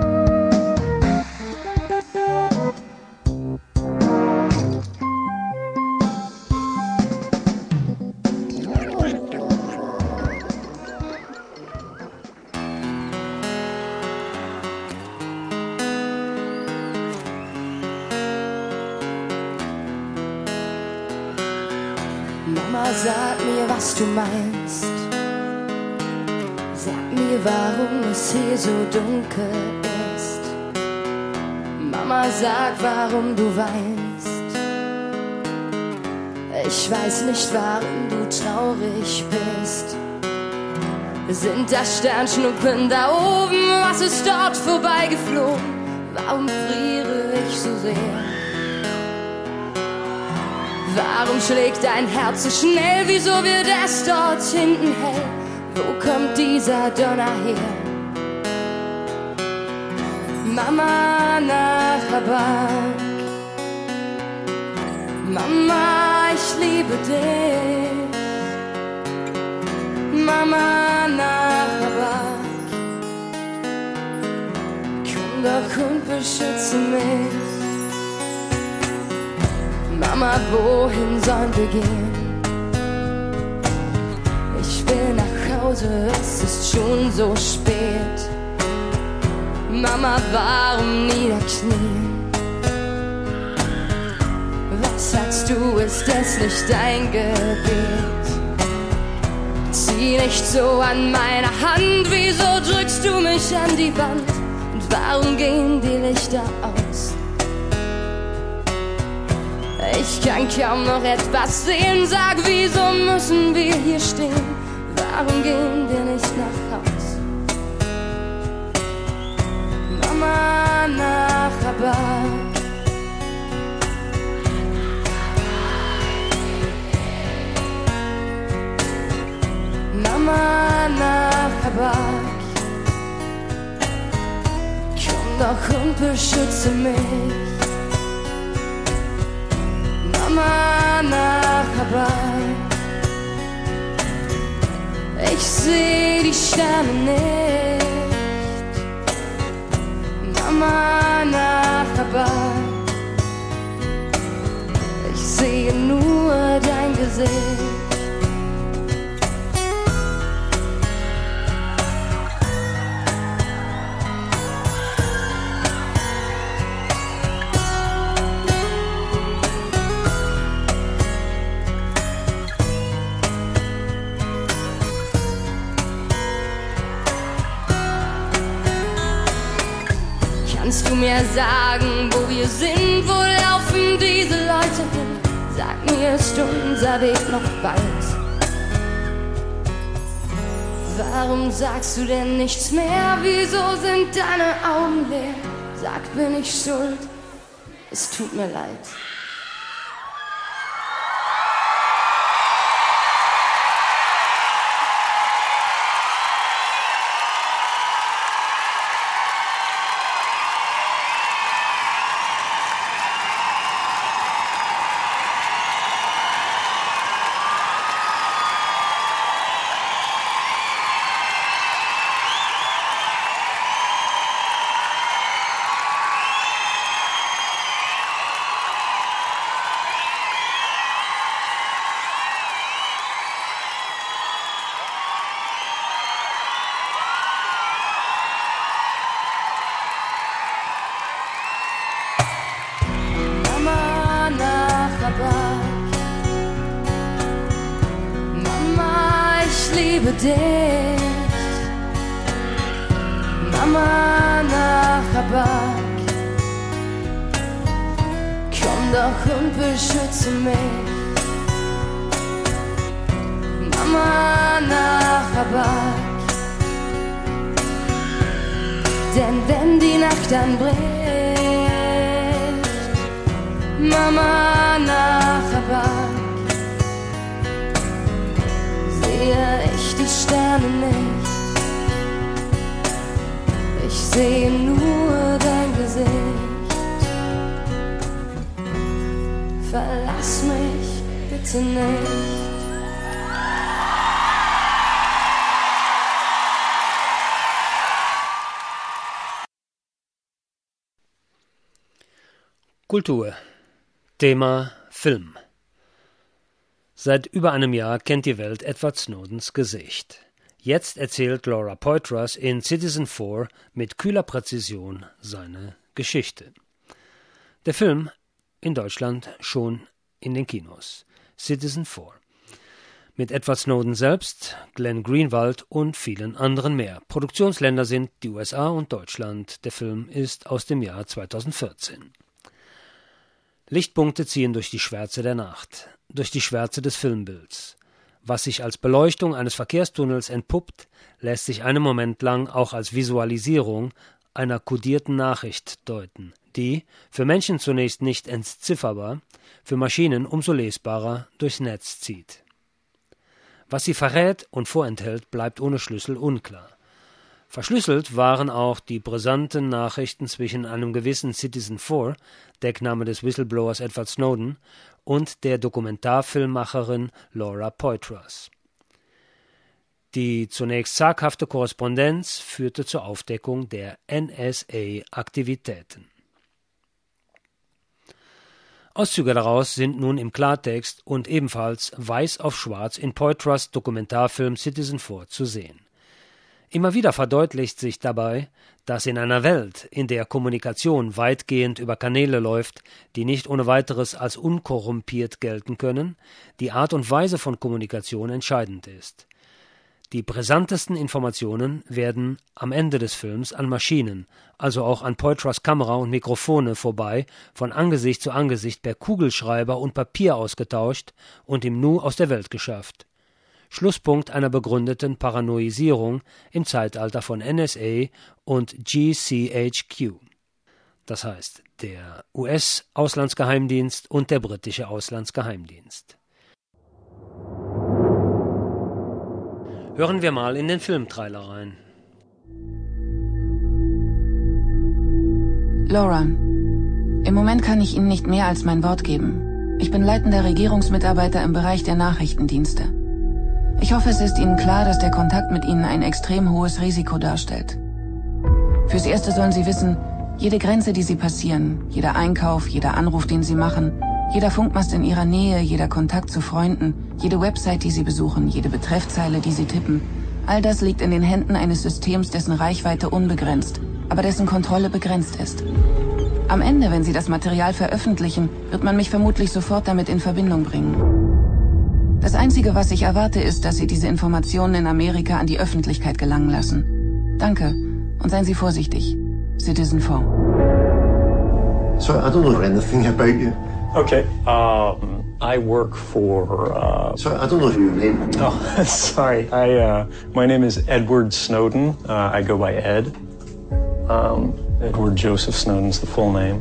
Mama, sag mir, was du meinst. Sag mir, warum es hier so dunkel ist. Mama, sag, warum du weinst. Ich weiß nicht, warum du traurig bist. Sind da Sternschnuppen da oben? Was ist dort vorbeigeflogen? Warum friere ich so sehr? Warum schlägt dein Herz so schnell? Wieso wird es dort hinten hell? Wo kommt dieser Donner her? Mama nach Habak, Mama, ich liebe dich. Mama nach Habak, komm doch und beschütze mich. Mama, wohin sollen wir gehen? Ich will nach Hause, es ist schon so spät. Mama, warum niederknien? Was sagst du, ist es nicht dein Gebet? Zieh nicht so an meiner Hand, wieso drückst du mich an die Wand? Und warum gehen die Lichter aus? Ich kann kaum noch etwas sehen, sag, wieso müssen wir hier stehen? Warum gehen wir nicht nach Haus? Mama nach Habak, Mama nach Habak, komm doch und beschütze mich. Mama nach Habak, ich seh die Sterne nicht. Mama nach Habak, ich sehe nur dein Gesicht. Kannst du mir sagen, wo wir sind? Wo laufen diese Leute hin? Sag mir, ist unser Weg noch weit? Warum sagst du denn nichts mehr? Wieso sind deine Augen leer? Sag, bin ich schuld? Es tut mir leid. Dich. Mama nach Rabak, komm doch und beschütze mich. Mama nach Rabak, denn wenn die Nacht anbricht, Mama nach Rabak, sehe ich die Sterne nicht, ich sehe nur dein Gesicht. Verlass mich bitte nicht. Kultur. Thema Film. Seit über einem Jahr kennt die Welt Edward Snowdens Gesicht. Jetzt erzählt Laura Poitras in Citizenfour mit kühler Präzision seine Geschichte. Der Film in Deutschland schon in den Kinos. Citizenfour. Mit Edward Snowden selbst, Glenn Greenwald und vielen anderen mehr. Produktionsländer sind die USA und Deutschland. Der Film ist aus dem Jahr 2014. Lichtpunkte ziehen durch die Schwärze der Nacht, durch die Schwärze des Filmbilds. Was sich als Beleuchtung eines Verkehrstunnels entpuppt, lässt sich einen Moment lang auch als Visualisierung einer kodierten Nachricht deuten, die, für Menschen zunächst nicht entzifferbar, für Maschinen umso lesbarer durchs Netz zieht. Was sie verrät und vorenthält, bleibt ohne Schlüssel unklar. Verschlüsselt waren auch die brisanten Nachrichten zwischen einem gewissen Citizenfour, Deckname des Whistleblowers Edward Snowden, und der Dokumentarfilmmacherin Laura Poitras. Die zunächst zaghafte Korrespondenz führte zur Aufdeckung der NSA-Aktivitäten. Auszüge daraus sind nun im Klartext und ebenfalls weiß auf schwarz in Poitras Dokumentarfilm Citizenfour zu sehen. Immer wieder verdeutlicht sich dabei, dass in einer Welt, in der Kommunikation weitgehend über Kanäle läuft, die nicht ohne weiteres als unkorrumpiert gelten können, die Art und Weise von Kommunikation entscheidend ist. Die brisantesten Informationen werden am Ende des Films an Maschinen, also auch an Poitras Kamera und Mikrofone vorbei, von Angesicht zu Angesicht per Kugelschreiber und Papier ausgetauscht und im Nu aus der Welt geschafft. Schlusspunkt einer begründeten Paranoisierung im Zeitalter von NSA und GCHQ. Das heißt, der US-Auslandsgeheimdienst und der britische Auslandsgeheimdienst. Hören wir mal in den Filmtrailer rein. Laura, im Moment kann ich Ihnen nicht mehr als mein Wort geben. Ich bin leitender Regierungsmitarbeiter im Bereich der Nachrichtendienste. Ich hoffe, es ist Ihnen klar, dass der Kontakt mit Ihnen ein extrem hohes Risiko darstellt. Fürs Erste sollen Sie wissen, jede Grenze, die Sie passieren, jeder Einkauf, jeder Anruf, den Sie machen, jeder Funkmast in Ihrer Nähe, jeder Kontakt zu Freunden, jede Website, die Sie besuchen, jede Betreffzeile, die Sie tippen, all das liegt in den Händen eines Systems, dessen Reichweite unbegrenzt, aber dessen Kontrolle begrenzt ist. Am Ende, wenn Sie das Material veröffentlichen, wird man mich vermutlich sofort damit in Verbindung bringen. Das Einzige, was ich erwarte, ist, dass Sie diese Informationen in Amerika an die Öffentlichkeit gelangen lassen. Danke und seien Sie vorsichtig. Citizenfour. Sorry, I don't know anything about you. Okay, I work for. Sorry, I don't know your name. Oh, sorry. My name is Edward Snowden. I go by Ed. Edward Joseph Snowden's the full name.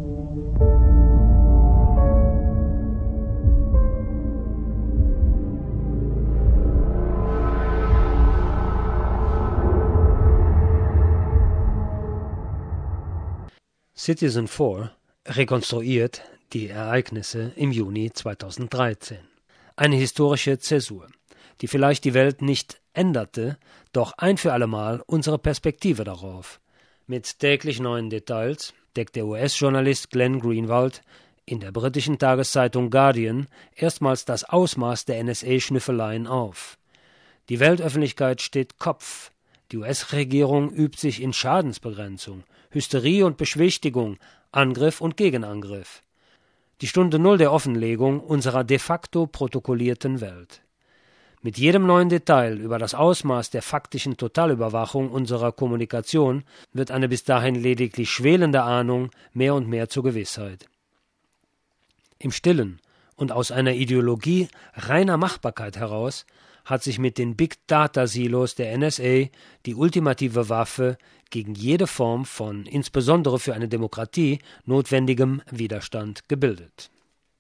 Citizenfour rekonstruiert die Ereignisse im Juni 2013. Eine historische Zäsur, die vielleicht die Welt nicht änderte, doch ein für allemal unsere Perspektive darauf. Mit täglich neuen Details deckt der US-Journalist Glenn Greenwald in der britischen Tageszeitung Guardian erstmals das Ausmaß der NSA-Schnüffeleien auf. Die Weltöffentlichkeit steht Kopf. Die US-Regierung übt sich in Schadensbegrenzung, Hysterie und Beschwichtigung, Angriff und Gegenangriff. Die Stunde Null der Offenlegung unserer de facto protokollierten Welt. Mit jedem neuen Detail über das Ausmaß der faktischen Totalüberwachung unserer Kommunikation wird eine bis dahin lediglich schwelende Ahnung mehr und mehr zur Gewissheit. Im Stillen und aus einer Ideologie reiner Machbarkeit heraus hat sich mit den Big-Data-Silos der NSA die ultimative Waffe gegen jede Form von, insbesondere für eine Demokratie, notwendigem Widerstand gebildet.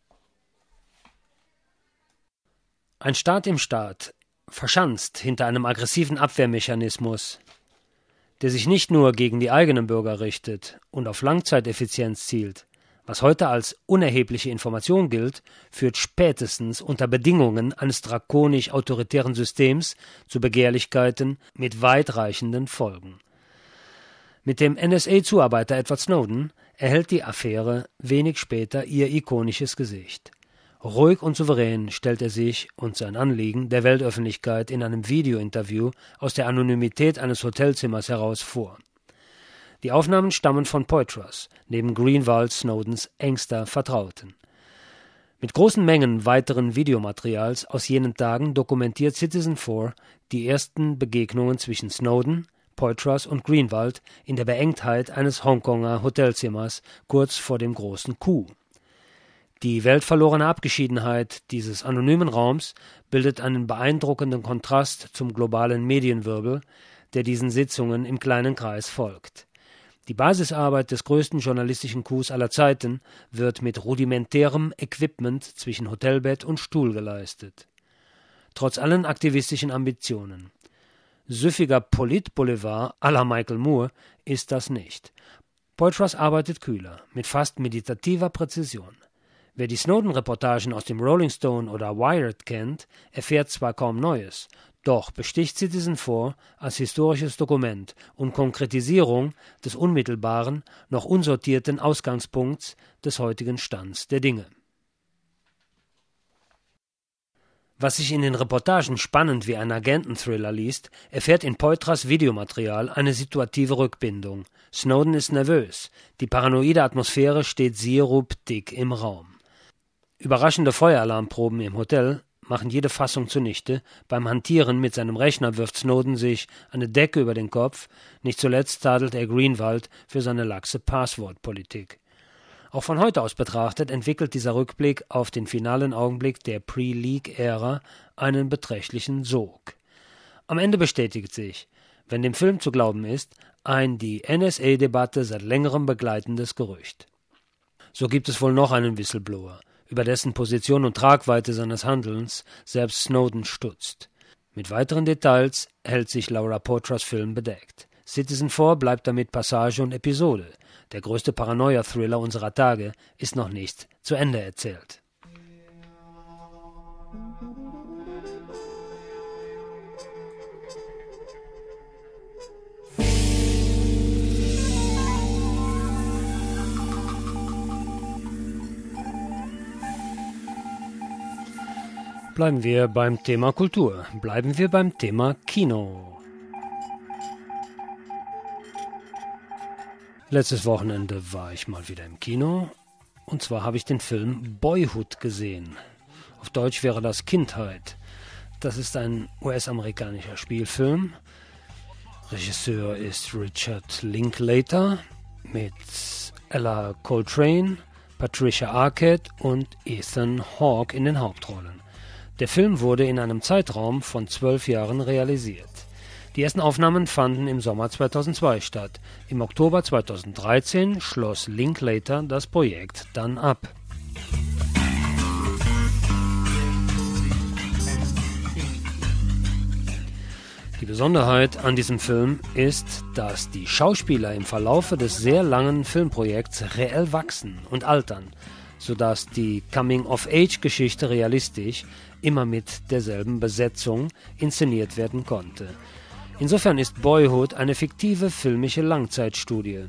Ein Staat im Staat, verschanzt hinter einem aggressiven Abwehrmechanismus, der sich nicht nur gegen die eigenen Bürger richtet und auf Langzeiteffizienz zielt, was heute als unerhebliche Information gilt, führt spätestens unter Bedingungen eines drakonisch-autoritären Systems zu Begehrlichkeiten mit weitreichenden Folgen. Mit dem NSA-Zuarbeiter Edward Snowden erhält die Affäre wenig später ihr ikonisches Gesicht. Ruhig und souverän stellt er sich und sein Anliegen der Weltöffentlichkeit in einem Videointerview aus der Anonymität eines Hotelzimmers heraus vor. Die Aufnahmen stammen von Poitras, neben Greenwald Snowdens engster Vertrauten. Mit großen Mengen weiteren Videomaterials aus jenen Tagen dokumentiert Citizenfour die ersten Begegnungen zwischen Snowden, Poitras und Greenwald in der Beengtheit eines Hongkonger Hotelzimmers kurz vor dem großen Coup. Die weltverlorene Abgeschiedenheit dieses anonymen Raums bildet einen beeindruckenden Kontrast zum globalen Medienwirbel, der diesen Sitzungen im kleinen Kreis folgt. Die Basisarbeit des größten journalistischen Coups aller Zeiten wird mit rudimentärem Equipment zwischen Hotelbett und Stuhl geleistet. Trotz allen aktivistischen Ambitionen. Süffiger Politboulevard à la Michael Moore ist das nicht. Poitras arbeitet kühler, mit fast meditativer Präzision. Wer die Snowden-Reportagen aus dem Rolling Stone oder Wired kennt, erfährt zwar kaum Neues, doch besticht Citizenfour als historisches Dokument und Konkretisierung des unmittelbaren, noch unsortierten Ausgangspunkts des heutigen Stands der Dinge. Was sich in den Reportagen spannend wie ein Agenten-Thriller liest, erfährt in Poitras Videomaterial eine situative Rückbindung. Snowden ist nervös, die paranoide Atmosphäre steht sierupdick im Raum. Überraschende Feueralarmproben im Hotel machen jede Fassung zunichte. Beim Hantieren mit seinem Rechner wirft Snowden sich eine Decke über den Kopf. Nicht zuletzt tadelt er Greenwald für seine laxe Passwortpolitik. Auch von heute aus betrachtet entwickelt dieser Rückblick auf den finalen Augenblick der Pre-Leak-Ära einen beträchtlichen Sog. Am Ende bestätigt sich, wenn dem Film zu glauben ist, ein die NSA-Debatte seit längerem begleitendes Gerücht. So gibt es wohl noch einen Whistleblower, über dessen Position und Tragweite seines Handelns selbst Snowden stutzt. Mit weiteren Details hält sich Laura Poitras Film bedeckt. Citizenfour bleibt damit Passage und Episode. Der größte Paranoia-Thriller unserer Tage ist noch nicht zu Ende erzählt. Bleiben wir beim Thema Kultur. Bleiben wir beim Thema Kino. Letztes Wochenende war ich mal wieder im Kino. Und zwar habe ich den Film Boyhood gesehen. Auf Deutsch wäre das Kindheit. Das ist ein US-amerikanischer Spielfilm. Regisseur ist Richard Linklater mit Ella Coltrane, Patricia Arquette und Ethan Hawke in den Hauptrollen. Der Film wurde in einem Zeitraum von 12 Jahren realisiert. Die ersten Aufnahmen fanden im Sommer 2002 statt. Im Oktober 2013 schloss Linklater das Projekt dann ab. Die Besonderheit an diesem Film ist, dass die Schauspieler im Verlaufe des sehr langen Filmprojekts reell wachsen und altern, sodass die Coming-of-Age-Geschichte realistisch immer mit derselben Besetzung inszeniert werden konnte. Insofern ist Boyhood eine fiktive filmische Langzeitstudie.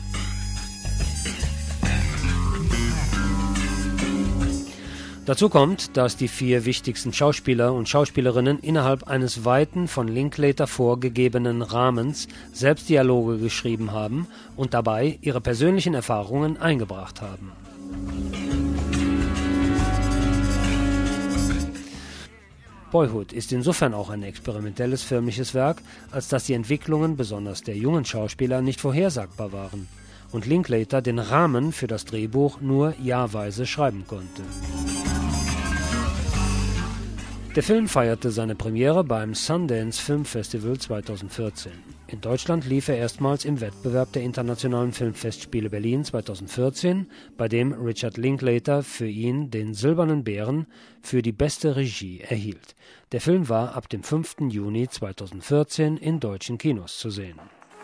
Dazu kommt, dass die 4 wichtigsten Schauspieler und Schauspielerinnen innerhalb eines weiten, von Linklater vorgegebenen Rahmens selbst Dialoge geschrieben haben und dabei ihre persönlichen Erfahrungen eingebracht haben. Boyhood ist insofern auch ein experimentelles filmisches Werk, als dass die Entwicklungen besonders der jungen Schauspieler nicht vorhersagbar waren und Linklater den Rahmen für das Drehbuch nur jahrweise schreiben konnte. Der Film feierte seine Premiere beim Sundance Film Festival 2014. In Deutschland lief er erstmals im Wettbewerb der Internationalen Filmfestspiele Berlin 2014, bei dem Richard Linklater für ihn den Silbernen Bären für die beste Regie erhielt. Der Film war ab dem 5. Juni 2014 in deutschen Kinos zu sehen.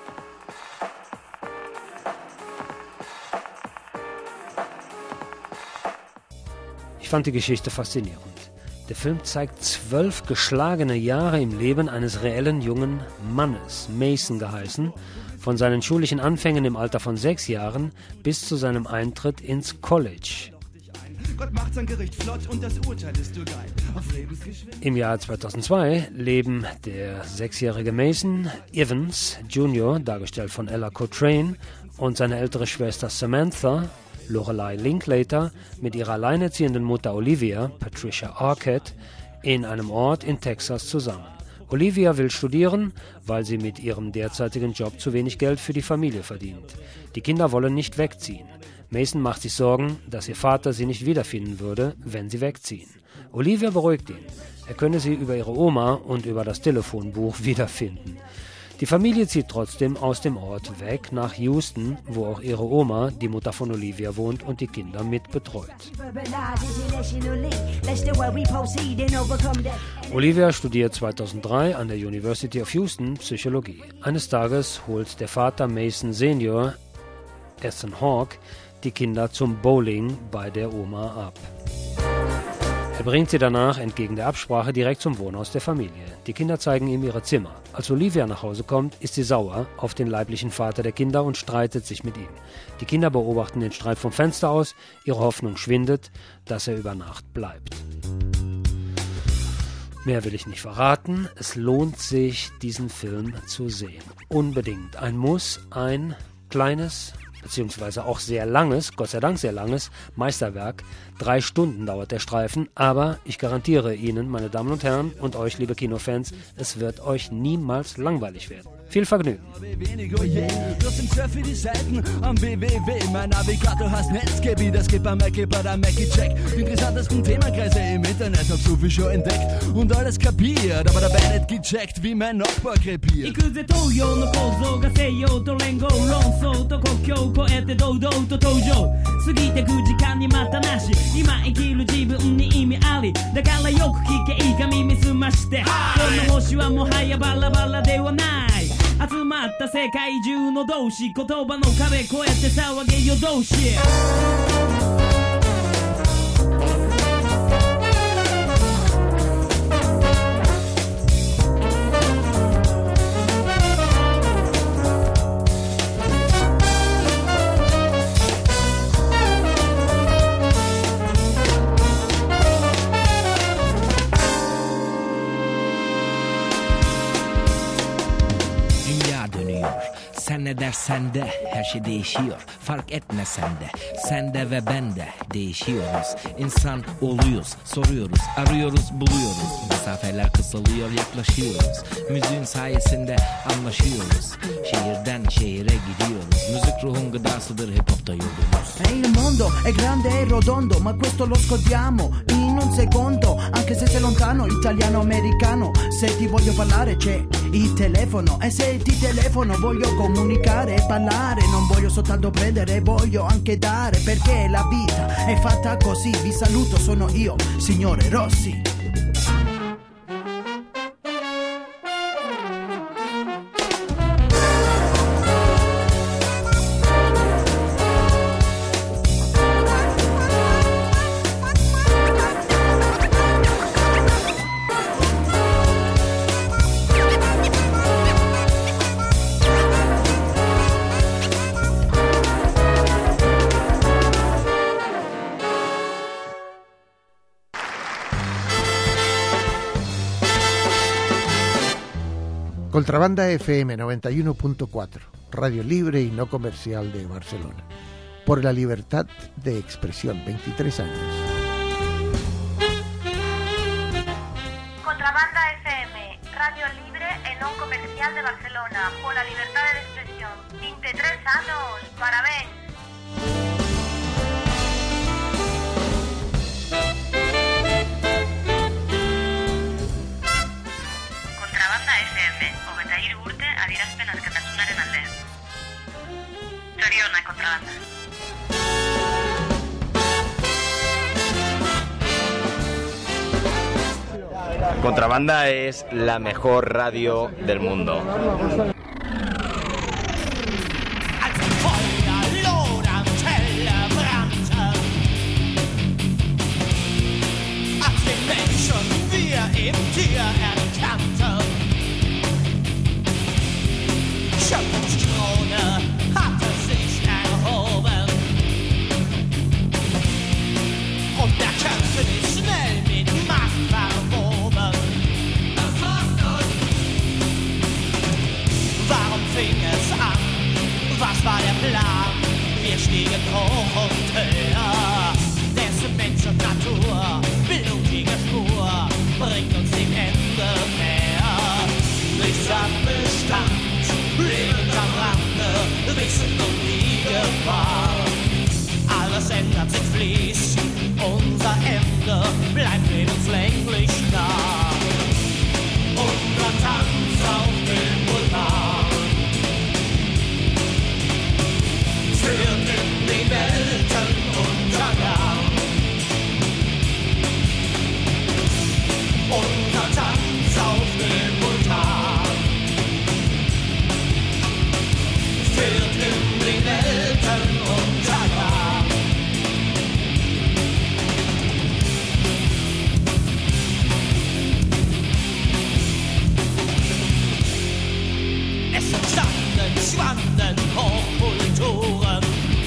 Ich fand die Geschichte faszinierend. Der Film zeigt 12 geschlagene Jahre im Leben eines reellen jungen Mannes, Mason geheißen, von seinen schulischen Anfängen im Alter von 6 Jahren bis zu seinem Eintritt ins College. Im Jahr 2002 leben der 6-jährige Mason Evans Jr., dargestellt von Ella Coltrane, und seine ältere Schwester Samantha, Lorelei Linklater, mit ihrer alleinerziehenden Mutter Olivia, Patricia Arquette, in einem Ort in Texas zusammen. Olivia will studieren, weil sie mit ihrem derzeitigen Job zu wenig Geld für die Familie verdient. Die Kinder wollen nicht wegziehen. Mason macht sich Sorgen, dass ihr Vater sie nicht wiederfinden würde, wenn sie wegziehen. Olivia beruhigt ihn. Er könne sie über ihre Oma und über das Telefonbuch wiederfinden. Die Familie zieht trotzdem aus dem Ort weg nach Houston, wo auch ihre Oma, die Mutter von Olivia, wohnt und die Kinder mit betreut. Olivia studiert 2003 an der University of Houston Psychologie. Eines Tages holt der Vater Mason Senior, Ethan Hawke, die Kinder zum Bowling bei der Oma ab. Er bringt sie danach entgegen der Absprache direkt zum Wohnhaus der Familie. Die Kinder zeigen ihm ihre Zimmer. Als Olivia nach Hause kommt, ist sie sauer auf den leiblichen Vater der Kinder und streitet sich mit ihm. Die Kinder beobachten den Streit vom Fenster aus. Ihre Hoffnung schwindet, dass er über Nacht bleibt. Mehr will ich nicht verraten. Es lohnt sich, diesen Film zu sehen. Unbedingt. Ein Muss, ein kleines, beziehungsweise auch sehr langes, Gott sei Dank sehr langes Meisterwerk. 3 Stunden dauert der Streifen, aber ich garantiere Ihnen, meine Damen und Herren, und euch, liebe Kinofans, es wird euch niemals langweilig werden. Viel Vergnügen. Trotzdem surfe die Seiten am www. Mein Navigator heißt Netzgebiet, es gibt ein Mackie bei der Mackie-Check. Die interessantesten Themenkreise im Internet, hab so viel schon entdeckt und alles kapiert, aber dabei nicht gecheckt, wie mein Nachbar krepiert. 行くぜ東洋の構造が西洋と連合論争と国境を越えて堂々と登場過ぎてく時間にまたなし今生きる自分に意味ありだからよく聞けいいか耳すましてこの星はもはやバラバラではない集まった世界中の同士言葉の壁越えて騒げよ同士San ne dersen de her şey değişiyor. Fark etmesen de sende ve bende değişiyoruz. İnsan oluyoruz, soruyoruz, arıyoruz, buluyoruz. Mesafeler kısalıyor, yaklaşıyoruz. Müziğin sayesinde anlaşıyoruz. Şehirden şehire gidiyoruz. Müzik ruhun gıdasıdır, hip hop'ta yolumuz. Il mondo è grande e rotondo, ma questo lo scopriamo in un secondo, anche se sei lontano, italiano americano. Se ti voglio parlare c'è il telefono, e se ti telefono voglio comunicare e parlare, non voglio soltanto prendere, voglio anche dare, perché la vita è fatta così. Vi saluto, sono io, signore Rossi. Contrabanda FM 91.4, radio libre y no comercial de Barcelona. Por la libertad de expresión, 23 años. Contrabanda FM, radio libre e non comercial de Barcelona. Por la libertad de expresión, 23 años. Parabéns. Adierazpen askatasunaren alde. Zorionak Contrabanda. Contrabanda es la mejor radio del mundo. Schöpfungskrone hatte sich erhoben und der Kämpfe ist schnell mit Macht verwoben. Warum fing es an? Was war der Plan? Wir stiegen hoch und höher. Dessen Mensch und Natur, blutige Spur, bringt uns dem Ende näher. Nichts hat Bestand. Lebend am Rande, Wissen um die Gefahr. Alles ändert sich, fließt, unser Ende bleibt lebenslänglich nah. Unser Tanz auf dem Vulkan führt in den Weltenuntergang. Unser Tanz auf dem Vulkan führt in den Weltenuntergang. Es entstanden, schwanden Hochkulturen.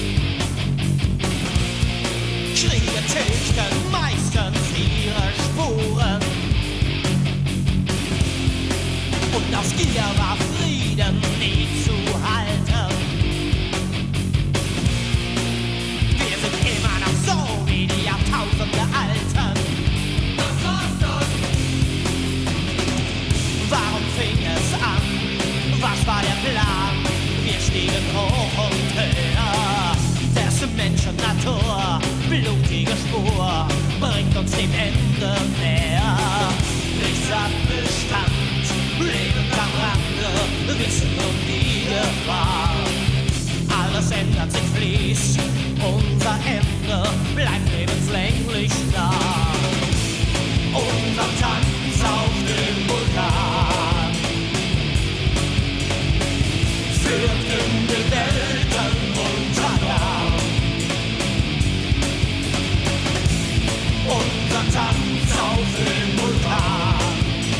Kriege tilgten meistens ihre Spuren. Und aus Gier war Frieden nie zu halten. Wir sind immer noch so wie die Jahrtausende Alten. Warum fing es an? Was war der Plan? Wir stiegen hoch und höher. Dessen Mensch und Natur, blutige Spur, bringt uns dem Ende näher. Nichts hat Bestand, lebend am Rande, Wissen um die Gefahr. Alles ändert sich, fließt, unser Ende bleibt lebenslänglich da. Unser Tanz auf dem Vulkan führt in den Weltenuntergang. Unser Tanz auf dem Vulkan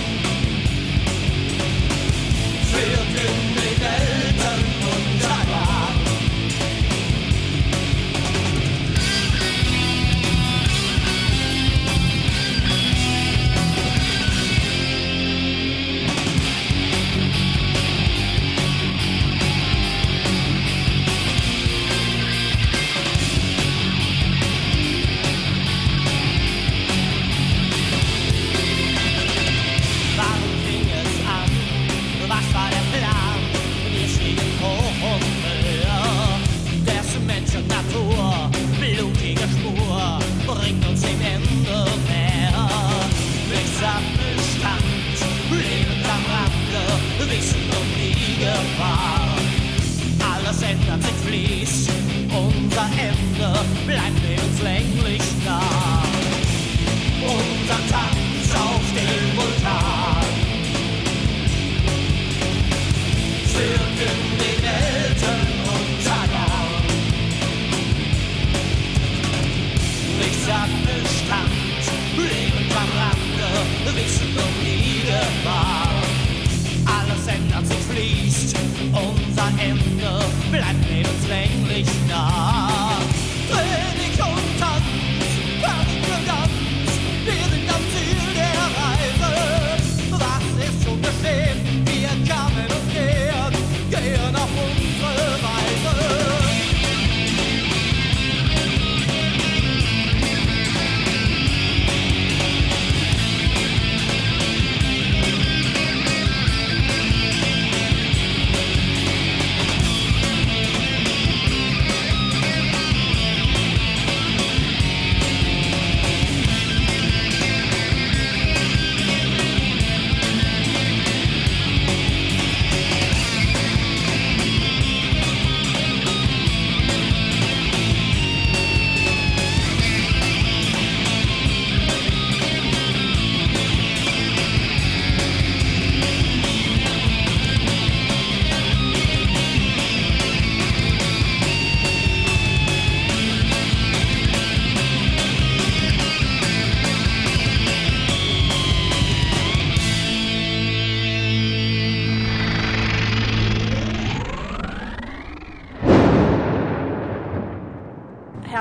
führt in den Weltenuntergang.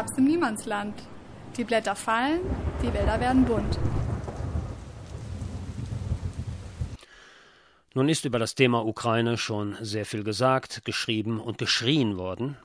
Herbst im Niemandsland. Die Blätter fallen, die Wälder werden bunt. Nun ist über das Thema Ukraine schon sehr viel gesagt, geschrieben und geschrien worden.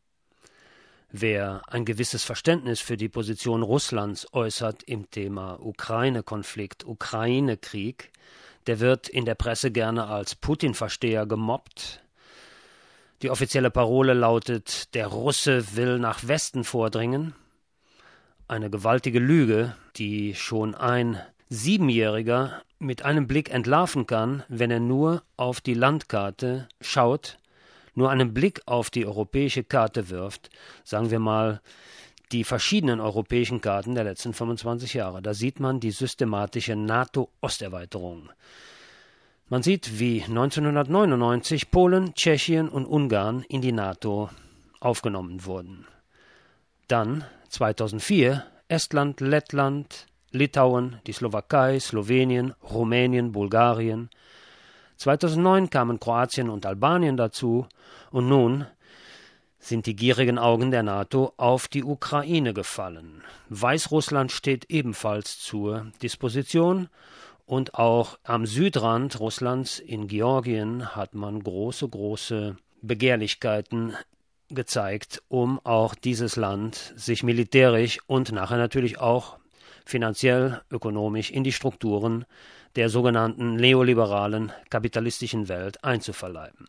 Wer ein gewisses Verständnis für die Position Russlands äußert im Thema Ukraine-Konflikt, Ukraine-Krieg, der wird in der Presse gerne als Putin-Versteher gemobbt. Die offizielle Parole lautet, der Russe will nach Westen vordringen. Eine gewaltige Lüge, die schon ein 7-Jähriger mit einem Blick entlarven kann, wenn er nur auf die Landkarte schaut, nur einen Blick auf die europäische Karte wirft, sagen wir mal die verschiedenen europäischen Karten der letzten 25 Jahre. Da sieht man die systematische NATO-Osterweiterung. Man sieht, wie 1999 Polen, Tschechien und Ungarn in die NATO aufgenommen wurden. Dann 2004 Estland, Lettland, Litauen, die Slowakei, Slowenien, Rumänien, Bulgarien. 2009 kamen Kroatien und Albanien dazu und nun sind die gierigen Augen der NATO auf die Ukraine gefallen. Weißrussland steht ebenfalls zur Disposition und auch am Südrand Russlands in Georgien hat man große Begehrlichkeiten gezeigt, um auch dieses Land sich militärisch und nachher natürlich auch finanziell, ökonomisch in die Strukturen der sogenannten neoliberalen kapitalistischen Welt einzuverleiben.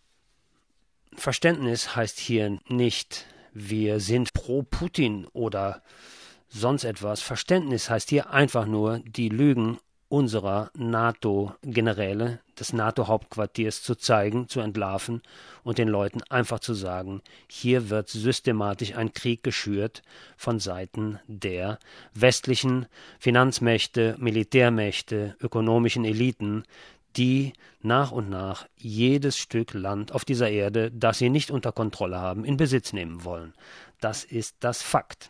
Verständnis heißt hier nicht, wir sind pro Putin oder sonst etwas. Verständnis heißt hier einfach nur, die Lügen unserer NATO-Generäle, des NATO-Hauptquartiers zu zeigen, zu entlarven und den Leuten einfach zu sagen, hier wird systematisch ein Krieg geschürt von Seiten der westlichen Finanzmächte, Militärmächte, ökonomischen Eliten, die nach und nach jedes Stück Land auf dieser Erde, das sie nicht unter Kontrolle haben, in Besitz nehmen wollen. Das ist das Fakt.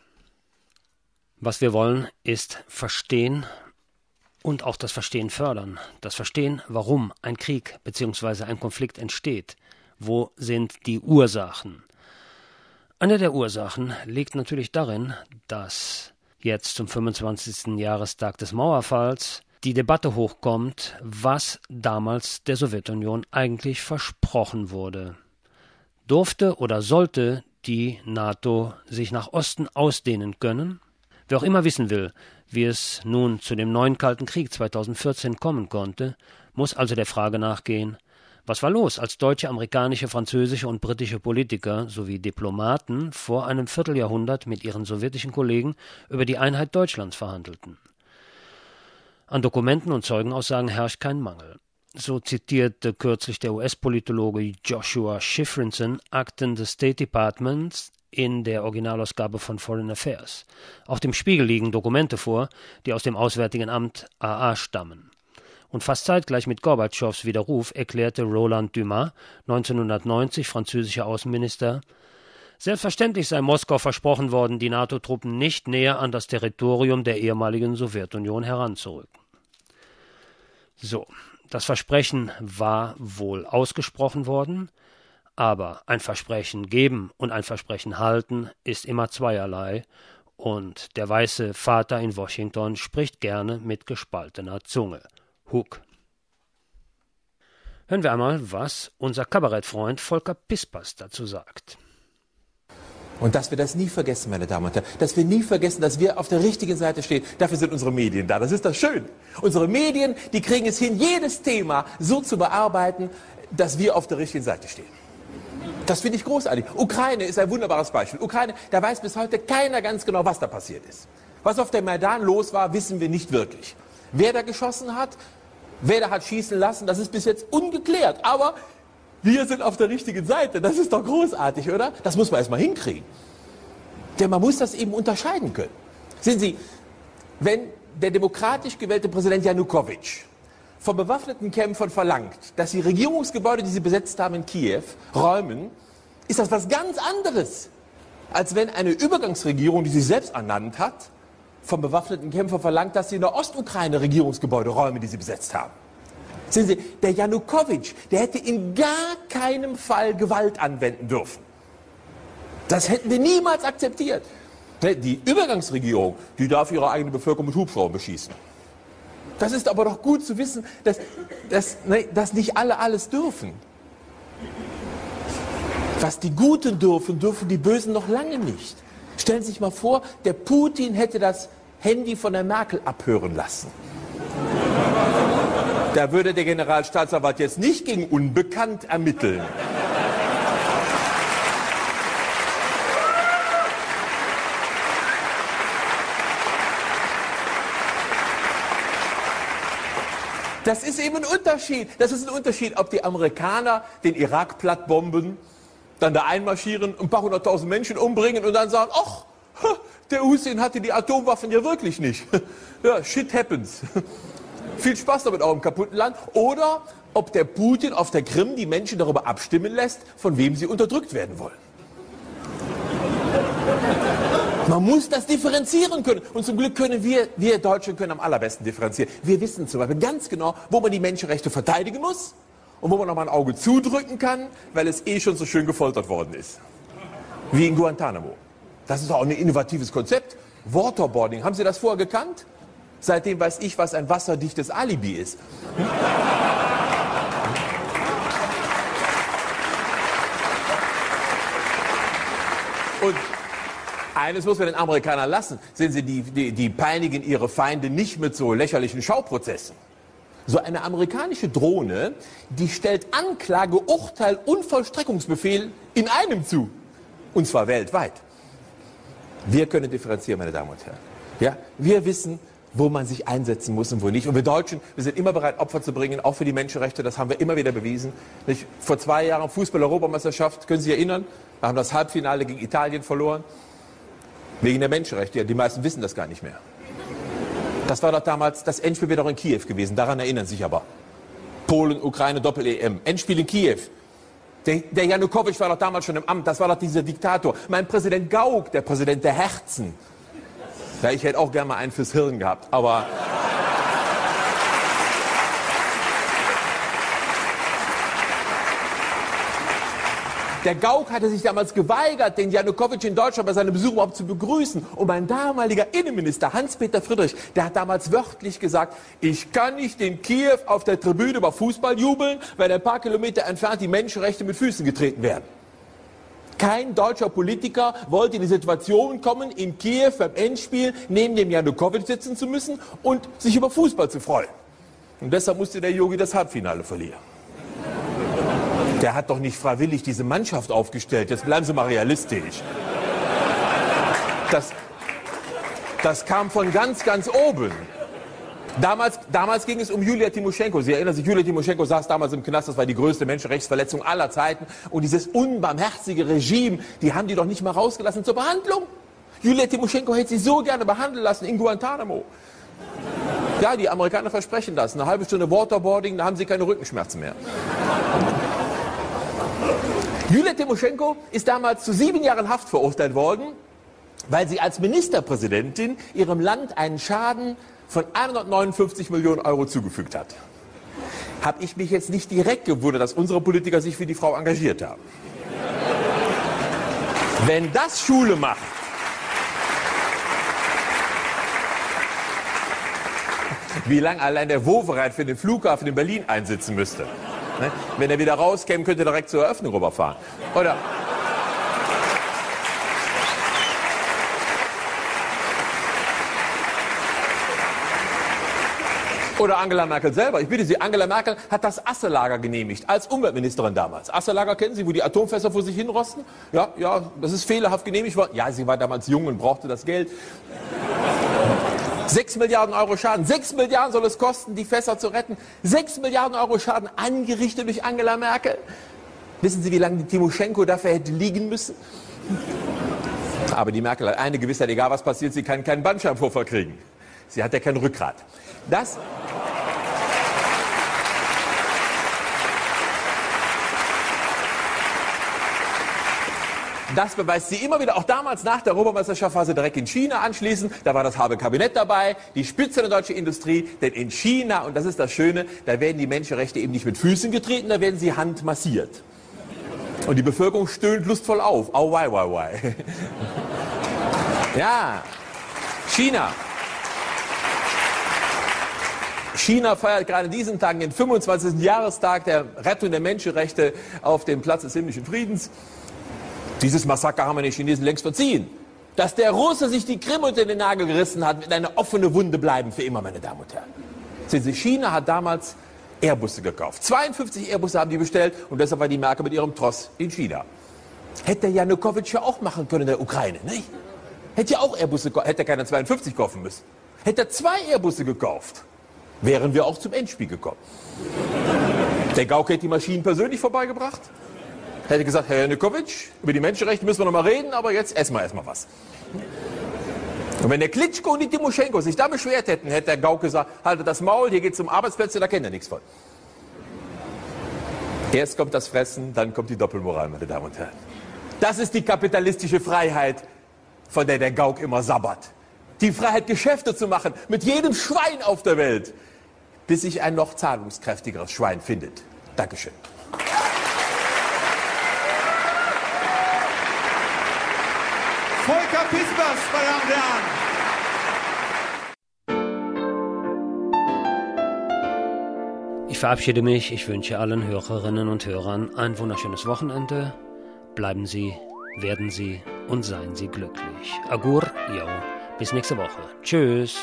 Was wir wollen, ist verstehen und auch das Verstehen fördern. Das Verstehen, warum ein Krieg bzw. ein Konflikt entsteht. Wo sind die Ursachen? Eine der Ursachen liegt natürlich darin, dass jetzt zum 25. Jahrestag des Mauerfalls die Debatte hochkommt, was damals der Sowjetunion eigentlich versprochen wurde. Durfte oder sollte die NATO sich nach Osten ausdehnen können? Wer auch immer wissen will, wie es nun zu dem neuen Kalten Krieg 2014 kommen konnte, muss also der Frage nachgehen, was war los, als deutsche, amerikanische, französische und britische Politiker sowie Diplomaten vor einem Vierteljahrhundert mit ihren sowjetischen Kollegen über die Einheit Deutschlands verhandelten. An Dokumenten und Zeugenaussagen herrscht kein Mangel. So zitierte kürzlich der US-Politologe Joshua Shifrinson Akten des State Departments in der Originalausgabe von Foreign Affairs. Auch dem Spiegel liegen Dokumente vor, die aus dem Auswärtigen Amt AA stammen. Und fast zeitgleich mit Gorbatschows Widerruf erklärte Roland Dumas, 1990 französischer Außenminister, selbstverständlich sei Moskau versprochen worden, die NATO-Truppen nicht näher an das Territorium der ehemaligen Sowjetunion heranzurücken. So, das Versprechen war wohl ausgesprochen worden, aber ein Versprechen geben und ein Versprechen halten ist immer zweierlei, und der weiße Vater in Washington spricht gerne mit gespaltener Zunge. Hook. Hören wir einmal, was unser Kabarettfreund Volker Pispers dazu sagt. Und dass wir das nie vergessen, meine Damen und Herren, dass wir nie vergessen, dass wir auf der richtigen Seite stehen. Dafür sind unsere Medien da. Das ist das Schöne. Unsere Medien, die kriegen es hin, jedes Thema so zu bearbeiten, dass wir auf der richtigen Seite stehen. Das finde ich großartig. Ukraine ist ein wunderbares Beispiel. Ukraine, da weiß bis heute keiner ganz genau, was da passiert ist. Was auf dem Maidan los war, wissen wir nicht wirklich. Wer da geschossen hat, wer da hat schießen lassen, das ist bis jetzt ungeklärt. Aber wir sind auf der richtigen Seite. Das ist doch großartig, oder? Das muss man erstmal hinkriegen. Denn man muss das eben unterscheiden können. Sehen Sie, wenn der demokratisch gewählte Präsident Janukowitsch von bewaffneten Kämpfern verlangt, dass sie Regierungsgebäude, die sie besetzt haben in Kiew, räumen, ist das was ganz anderes, als wenn eine Übergangsregierung, die sich selbst ernannt hat, von bewaffneten Kämpfern verlangt, dass sie in der Ostukraine Regierungsgebäude räumen, die sie besetzt haben. Sehen Sie, der Janukowitsch, der hätte in gar keinem Fall Gewalt anwenden dürfen. Das hätten wir niemals akzeptiert. Die Übergangsregierung, die darf ihre eigene Bevölkerung mit Hubschraubern beschießen. Das ist aber doch gut zu wissen, dass nicht alle alles dürfen. Was die Guten dürfen, dürfen die Bösen noch lange nicht. Stellen Sie sich mal vor, der Putin hätte das Handy von der Merkel abhören lassen. Da würde der Generalstaatsanwalt jetzt nicht gegen Unbekannt ermitteln. Das ist eben ein Unterschied. Das ist ein Unterschied, ob die Amerikaner den Irak plattbomben, dann da einmarschieren, ein paar hunderttausend Menschen umbringen und dann sagen, ach, der Hussein hatte die Atomwaffen ja wirklich nicht. Ja, shit happens. Viel Spaß damit auch im kaputten Land. Oder ob der Putin auf der Krim die Menschen darüber abstimmen lässt, von wem sie unterdrückt werden wollen. Man muss das differenzieren können. Und zum Glück können wir Deutschen können am allerbesten differenzieren. Wir wissen zum Beispiel ganz genau, wo man die Menschenrechte verteidigen muss und wo man noch mal ein Auge zudrücken kann, weil es eh schon so schön gefoltert worden ist. Wie in Guantanamo. Das ist auch ein innovatives Konzept. Waterboarding. Haben Sie das vorher gekannt? Seitdem weiß ich, was ein wasserdichtes Alibi ist. Und eines muss man den Amerikanern lassen. Sehen Sie, die peinigen ihre Feinde nicht mit so lächerlichen Schauprozessen. So eine amerikanische Drohne, die stellt Anklage, Urteil und Vollstreckungsbefehl in einem zu. Und zwar weltweit. Wir können differenzieren, meine Damen und Herren. Ja? Wir wissen, wo man sich einsetzen muss und wo nicht. Und wir Deutschen, wir sind immer bereit, Opfer zu bringen, auch für die Menschenrechte. Das haben wir immer wieder bewiesen. Nicht? Vor 2 Jahren Fußball-Europameisterschaft, können Sie sich erinnern? Wir haben das Halbfinale gegen Italien verloren. Wegen der Menschenrechte. Ja, die meisten wissen das gar nicht mehr. Das war doch damals, das Endspiel wäre doch in Kiew gewesen. Daran erinnern Sie sich aber. Polen, Ukraine, Doppel-EM. Endspiel in Kiew. Der Janukowitsch war doch damals schon im Amt. Das war doch dieser Diktator. Mein Präsident Gauck, der Präsident der Herzen. Ja, ich hätte auch gerne mal einen fürs Hirn gehabt, aber... Der Gauck hatte sich damals geweigert, den Janukowitsch in Deutschland bei seinem Besuch überhaupt zu begrüßen. Und mein damaliger Innenminister Hans-Peter Friedrich, der hat damals wörtlich gesagt, ich kann nicht in Kiew auf der Tribüne über Fußball jubeln, weil ein paar Kilometer entfernt die Menschenrechte mit Füßen getreten werden. Kein deutscher Politiker wollte in die Situation kommen, in Kiew beim Endspiel neben dem Janukowitsch sitzen zu müssen und sich über Fußball zu freuen. Und deshalb musste der Yogi das Halbfinale verlieren. Der hat doch nicht freiwillig diese Mannschaft aufgestellt. Jetzt bleiben Sie mal realistisch. Das kam von ganz, ganz oben. Damals ging es um Julia Timoschenko. Sie erinnern sich, Julia Timoschenko saß damals im Knast. Das war die größte Menschenrechtsverletzung aller Zeiten. Und dieses unbarmherzige Regime, die haben die doch nicht mal rausgelassen zur Behandlung. Julia Timoschenko hätte sie so gerne behandeln lassen in Guantanamo. Ja, die Amerikaner versprechen das. Eine halbe Stunde Waterboarding, da haben sie keine Rückenschmerzen mehr. Julia Timoschenko ist damals zu 7 Jahren Haft verurteilt worden, weil sie als Ministerpräsidentin ihrem Land einen Schaden von 159 Millionen Euro zugefügt hat. Habe ich mich jetzt nicht direkt gewundert, dass unsere Politiker sich für die Frau engagiert haben. Wenn das Schule macht, wie lange allein der Wowereit für den Flughafen in Berlin einsitzen müsste. Wenn er wieder rauskäme, könnte er direkt zur Eröffnung rüberfahren. Oder Angela Merkel selber. Ich bitte Sie, Angela Merkel hat das Asselager genehmigt, als Umweltministerin damals. Asselager kennen Sie, wo die Atomfässer vor sich hinrosten? Ja, das ist fehlerhaft genehmigt worden. Ja, sie war damals jung und brauchte das Geld. 6 Milliarden Euro Schaden. 6 Milliarden soll es kosten, die Fässer zu retten. 6 Milliarden Euro Schaden angerichtet durch Angela Merkel. Wissen Sie, wie lange die Timoschenko dafür hätte liegen müssen? Aber die Merkel hat eine Gewissheit, egal was passiert, sie kann keinen Bandscheibenvorfall kriegen. Sie hat ja kein Rückgrat. Das beweist sie immer wieder. Auch damals nach der Europameisterschaft war sie direkt in China anschließend. Da war das halbe Kabinett dabei, die Spitze der deutschen Industrie. Denn in China, und das ist das Schöne, da werden die Menschenrechte eben nicht mit Füßen getreten, da werden sie handmassiert. Und die Bevölkerung stöhnt lustvoll auf. Au, wei, wei, wei. Ja, China. China feiert gerade in diesen Tagen den 25. Jahrestag der Rettung der Menschenrechte auf dem Platz des himmlischen Friedens. Dieses Massaker haben wir den Chinesen längst verziehen. Dass der Russe sich die Krim unter den Nagel gerissen hat, wird eine offene Wunde bleiben für immer, meine Damen und Herren. Sehen Sie, China hat damals Airbusse gekauft. 52 Airbusse haben die bestellt und deshalb war die Merkel mit ihrem Tross in China. Hätte Janukowitsch ja auch machen können in der Ukraine, nicht? Hätte ja auch Airbusse gekauft, hätte keiner 52 kaufen müssen. Hätte er 2 Airbusse gekauft, wären wir auch zum Endspiel gekommen. Der Gauck hätte die Maschinen persönlich vorbeigebracht. Hätte gesagt, Herr Janukowitsch, über die Menschenrechte müssen wir noch mal reden, aber jetzt essen wir erstmal was. Und wenn der Klitschko und die Timoschenko sich da beschwert hätten, hätte der Gauck gesagt, haltet das Maul, hier geht's um Arbeitsplätze, da kennt er nichts von. Erst kommt das Fressen, dann kommt die Doppelmoral, meine Damen und Herren. Das ist die kapitalistische Freiheit, von der der Gauck immer sabbert. Die Freiheit, Geschäfte zu machen mit jedem Schwein auf der Welt, bis sich ein noch zahlungskräftigeres Schwein findet. Dankeschön. Volker Pispers, meine Damen und Herren. Ich verabschiede mich. Ich wünsche allen Hörerinnen und Hörern ein wunderschönes Wochenende. Bleiben Sie, werden Sie und seien Sie glücklich. Agur, yo. Bis nächste Woche. Tschüss.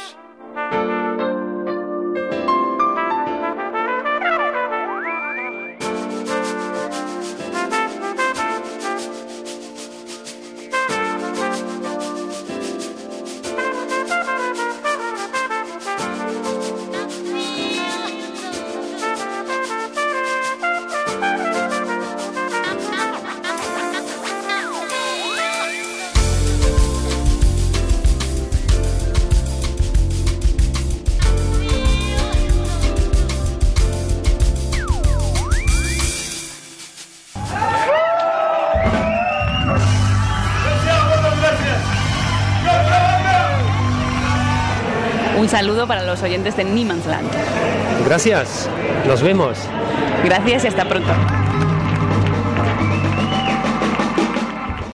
Un saludo para los oyentes de Niemandsland. Gracias. Nos vemos. Gracias y hasta pronto.